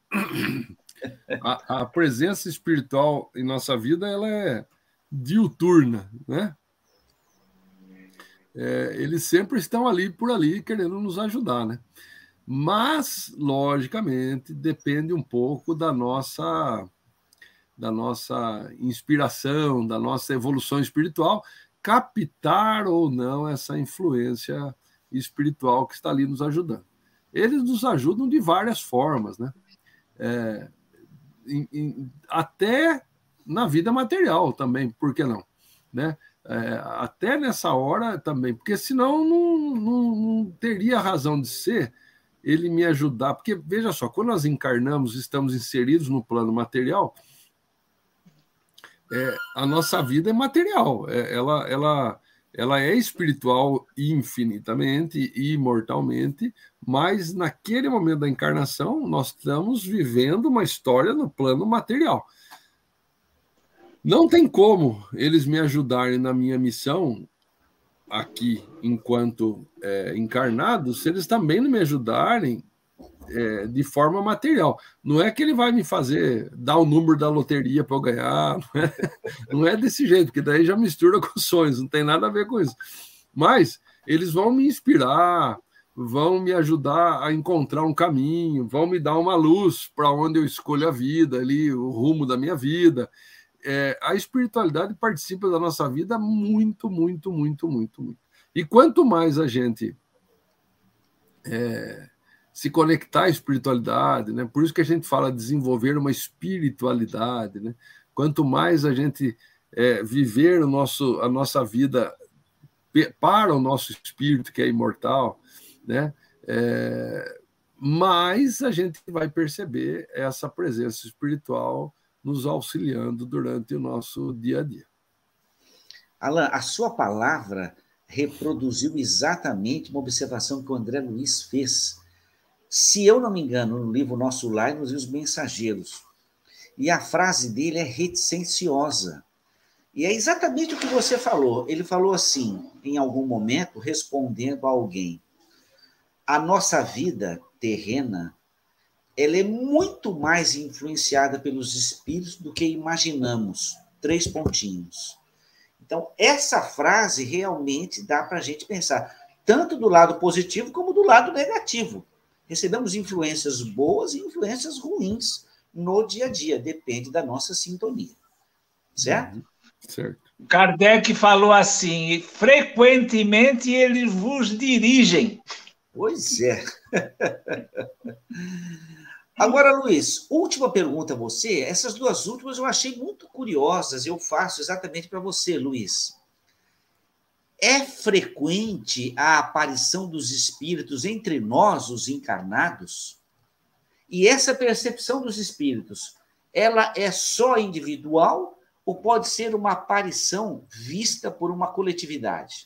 A presença espiritual em nossa vida, ela é diuturna, né? Eles sempre estão ali, por ali, querendo nos ajudar, né? Mas, logicamente, depende um pouco da nossa inspiração, da nossa evolução espiritual, captar ou não essa influência espiritual que está ali nos ajudando. Eles nos ajudam de várias formas, né? Até na vida material também, por que não? Né? Até nessa hora também, porque senão não teria razão de ser ele me ajudar, porque veja só, quando nós encarnamos, estamos inseridos no plano material, a nossa vida é material, ela é espiritual infinitamente e imortalmente, mas naquele momento da encarnação nós estamos vivendo uma história no plano material. Não tem como eles me ajudarem na minha missão aqui, enquanto encarnados, se eles também não me ajudarem de forma material. Não é que ele vai me fazer dar o número da loteria para eu ganhar, não é desse jeito, porque daí já mistura com sonhos, não tem nada a ver com isso. Mas eles vão me inspirar, vão me ajudar a encontrar um caminho, vão me dar uma luz para onde eu escolho a vida, ali, o rumo da minha vida. A espiritualidade participa da nossa vida muito, muito, muito, muito, muito. E quanto mais a gente se conectar à espiritualidade, né? Por isso que a gente fala desenvolver uma espiritualidade, né? Quanto mais a gente viver a nossa vida para o nosso espírito, que é imortal, né? Mais a gente vai perceber essa presença espiritual nos auxiliando durante o nosso dia a dia. Alan, a sua palavra reproduziu exatamente uma observação que o André Luiz fez. se eu não me engano, no livro Nosso Lar, nos Livros Mensageiros. E a frase dele é reticenciosa. E é exatamente o que você falou. Ele falou assim, em algum momento, respondendo a alguém: a nossa vida terrena, ela é muito mais influenciada pelos espíritos do que imaginamos. 3 pontinhos. Então, essa frase realmente dá para a gente pensar, tanto do lado positivo como do lado negativo. Recebemos influências boas e influências ruins no dia a dia, depende da nossa sintonia. Certo? Certo. Kardec falou assim: frequentemente eles vos dirigem. Pois é. Agora, Luiz, última pergunta a você. Essas 2 últimas eu achei muito curiosas, eu faço exatamente para você, Luiz. É frequente a aparição dos espíritos entre nós, os encarnados? E essa percepção dos espíritos, ela é só individual ou pode ser uma aparição vista por uma coletividade?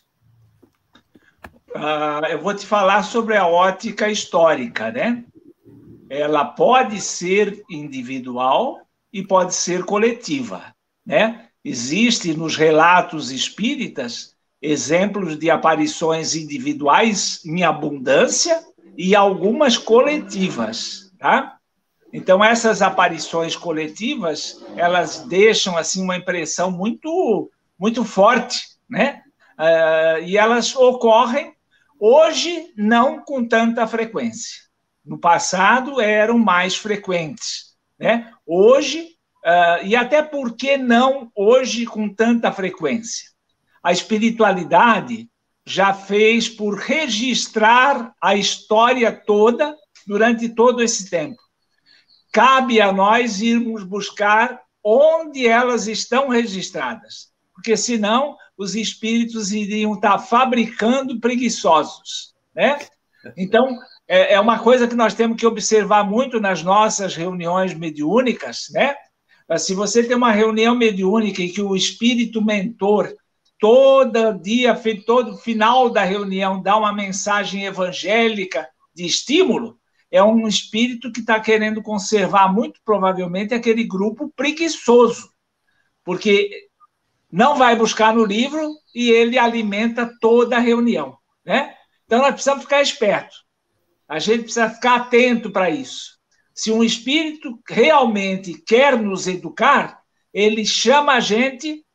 Eu vou te falar sobre a ótica histórica, né? Ela pode ser individual e pode ser coletiva, né? Existe nos relatos espíritas exemplos de aparições individuais em abundância e algumas coletivas, tá? Então, essas aparições coletivas, elas deixam assim uma impressão muito, muito forte, né? E elas ocorrem hoje não com tanta frequência. No passado eram mais frequentes, né? Hoje, e até por que não hoje com tanta frequência? A espiritualidade já fez por registrar a história toda durante todo esse tempo. Cabe a nós irmos buscar onde elas estão registradas, porque senão os espíritos iriam estar fabricando preguiçosos, né? Então, é uma coisa que nós temos que observar muito nas nossas reuniões mediúnicas, né? Se você tem uma reunião mediúnica e que o espírito mentor, todo dia, todo final da reunião, dá uma mensagem evangélica de estímulo, é um espírito que está querendo conservar, muito provavelmente, aquele grupo preguiçoso, porque não vai buscar no livro e ele alimenta toda a reunião, né? Então, nós precisamos ficar espertos. A gente precisa ficar atento para isso. Se um espírito realmente quer nos educar, ele chama a gente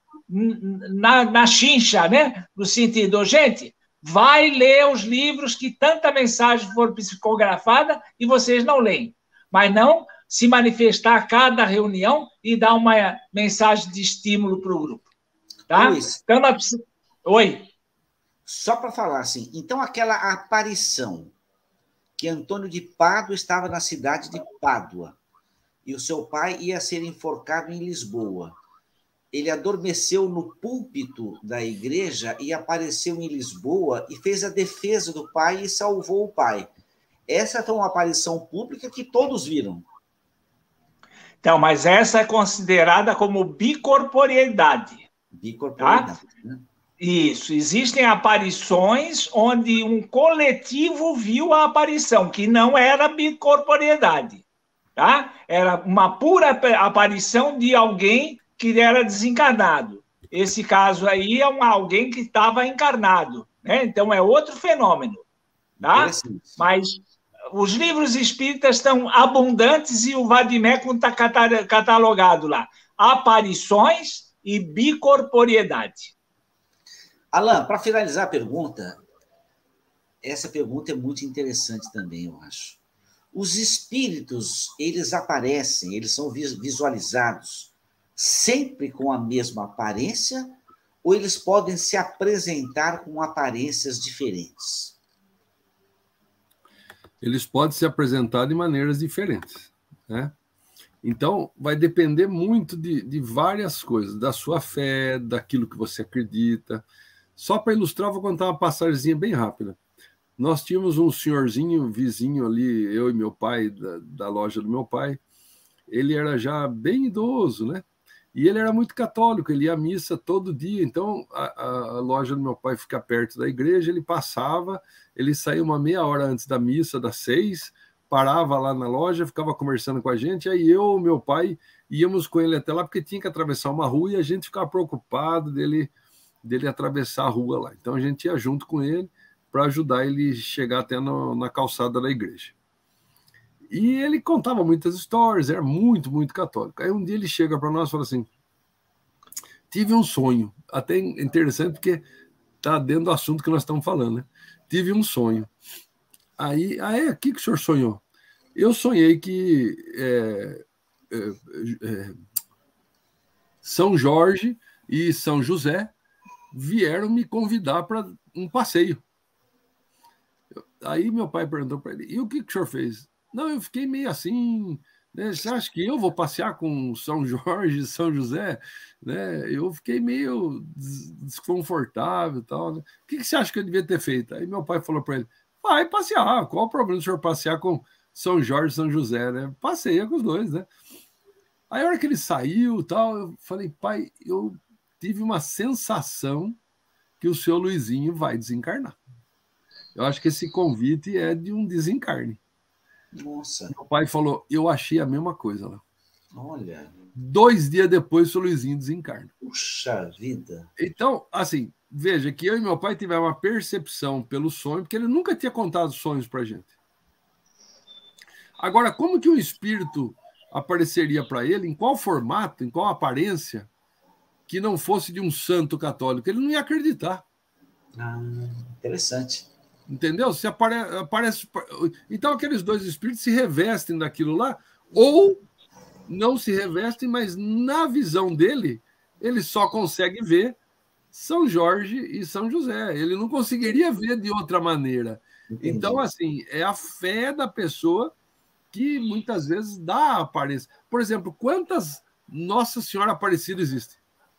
na chincha, né? No sentido, gente, vai ler os livros que tanta mensagem for psicografada e vocês não leem. Mas não se manifestar a cada reunião e dar uma mensagem de estímulo para o grupo. Tá? Luiz, então, nós precisamos... Oi. Só para falar assim, então aquela aparição que Antônio de Pádua estava na cidade de Pádua e o seu pai ia ser enforcado em Lisboa. Ele adormeceu no púlpito da igreja e apareceu em Lisboa e fez a defesa do pai e salvou o pai. Essa foi uma aparição pública que todos viram. Então, mas essa é considerada como bicorporeidade. Bicorporeidade, tá? Né? Isso, existem aparições onde um coletivo viu a aparição, que não era bicorporeidade, tá? Era uma pura aparição de alguém que era desencarnado. Esse caso aí é alguém que estava encarnado, né? Então é outro fenômeno, tá? Mas os livros espíritas estão abundantes e o Vadimecum está catalogado lá. Aparições e bicorporeidade. Alan, para finalizar a pergunta, essa pergunta é muito interessante também, eu acho. Os espíritos, eles aparecem, eles são visualizados sempre com a mesma aparência ou eles podem se apresentar com aparências diferentes? Eles podem se apresentar de maneiras diferentes, né? Então, vai depender muito de várias coisas, da sua fé, daquilo que você acredita. Só para ilustrar, vou contar uma passagemzinha bem rápida. Nós tínhamos um senhorzinho, vizinho ali, eu e meu pai, da loja do meu pai. Ele era já bem idoso, né? E ele era muito católico, ele ia à missa todo dia. Então, a loja do meu pai fica perto da igreja, ele passava, ele saía uma meia hora antes da missa, das 6, parava lá na loja, ficava conversando com a gente, aí eu e meu pai íamos com ele até lá, porque tinha que atravessar uma rua e a gente ficava preocupado dele atravessar a rua lá. Então a gente ia junto com ele para ajudar ele a chegar até na calçada da igreja. E ele contava muitas histórias, era muito, muito católico. Aí um dia ele chega para nós e fala assim, tive um sonho, até interessante porque está dentro do assunto que nós estamos falando, né? Tive um sonho. Aí, o que o senhor sonhou? Eu sonhei que São Jorge e São José vieram me convidar para um passeio. Aí meu pai perguntou para ele, e o que o senhor fez? Não, eu fiquei meio assim, né? Você acha que eu vou passear com São Jorge e São José? Né? Eu fiquei meio desconfortável e tal. Né? O que você acha que eu devia ter feito? Aí meu pai falou para ele, vai passear, qual o problema do senhor passear com São Jorge e São José? Né? Passeia com os dois, né? Aí a hora que ele saiu, tal, eu falei, pai, eu tive uma sensação que o seu Luizinho vai desencarnar. Eu acho que esse convite é de um desencarne. Nossa. Meu pai falou, eu achei a mesma coisa lá. Olha. 2 dias depois, o seu Luizinho desencarna. Puxa vida. Então, assim, veja que eu e meu pai tivemos uma percepção pelo sonho, porque ele nunca tinha contado sonhos pra gente. Agora, como que um espírito apareceria para ele, em qual formato, em qual aparência, que não fosse de um santo católico? Ele não ia acreditar. Interessante. Entendeu? Se aparece. Então, aqueles 2 espíritos se revestem daquilo lá, ou não se revestem, mas na visão dele, ele só consegue ver São Jorge e São José. Ele não conseguiria ver de outra maneira. Entendi. Então, assim, é a fé da pessoa que muitas vezes dá a aparência. Por exemplo, quantas Nossa Senhora Aparecida existem?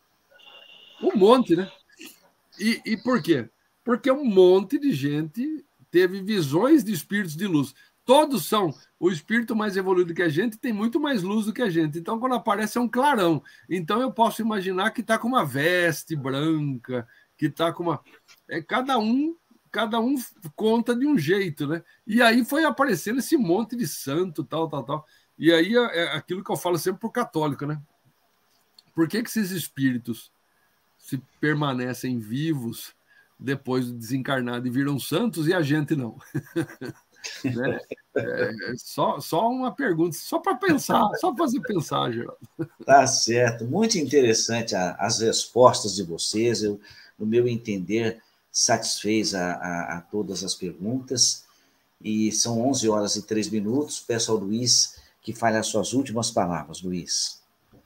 Um monte, né? E por quê? Porque um monte de gente teve visões de espíritos de luz. Todos são o espírito mais evoluído que a gente, tem muito mais luz do que a gente. Então, quando aparece, é um clarão. Então, eu posso imaginar que está com uma veste branca, que está com uma... Cada um conta de um jeito, né? E aí foi aparecendo esse monte de santo, tal. E aí é aquilo que eu falo sempre para o católico, né? Por que esses espíritos se permanecem vivos depois de desencarnado e viram santos e a gente não? Né? Só uma pergunta, só para pensar, só para fazer pensar, Geraldo. Tá certo, muito interessante as respostas de vocês. Eu, no meu entender, satisfez a todas as perguntas. E são 11h03. Peço ao Luiz que fale as suas últimas palavras, Luiz.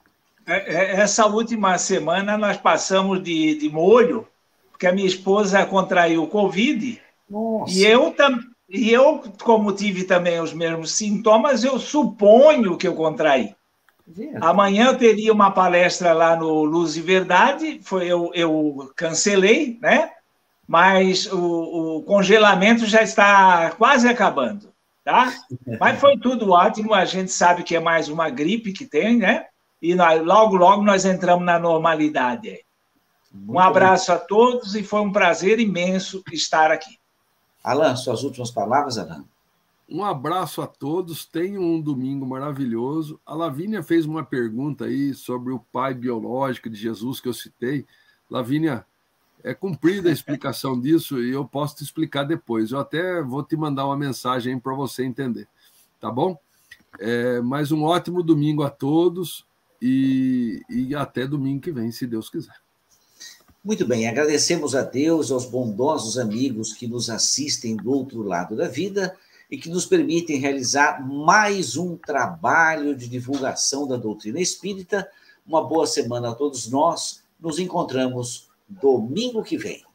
Essa última semana nós passamos de molho, porque a minha esposa contraiu o Covid. Nossa. E eu, como tive também os mesmos sintomas, eu suponho que eu contraí. Amanhã eu teria uma palestra lá no Luz e Verdade, eu cancelei, né? Mas o congelamento já está quase acabando, tá? Mas foi tudo ótimo, a gente sabe que é mais uma gripe que tem, né? E logo nós entramos na normalidade. Um abraço a todos e foi um prazer imenso estar aqui. Alan, suas últimas palavras, Alan? Um abraço a todos, tenham um domingo maravilhoso. A Lavínia fez uma pergunta aí sobre o pai biológico de Jesus que eu citei. Lavínia, é cumprida a explicação disso e eu posso te explicar depois. Eu até vou te mandar uma mensagem para você entender, tá bom? Mais um ótimo domingo a todos e até domingo que vem, se Deus quiser. Muito bem, agradecemos a Deus, aos bondosos amigos que nos assistem do outro lado da vida e que nos permitem realizar mais um trabalho de divulgação da doutrina espírita. Uma boa semana a todos nós. Nos encontramos domingo que vem.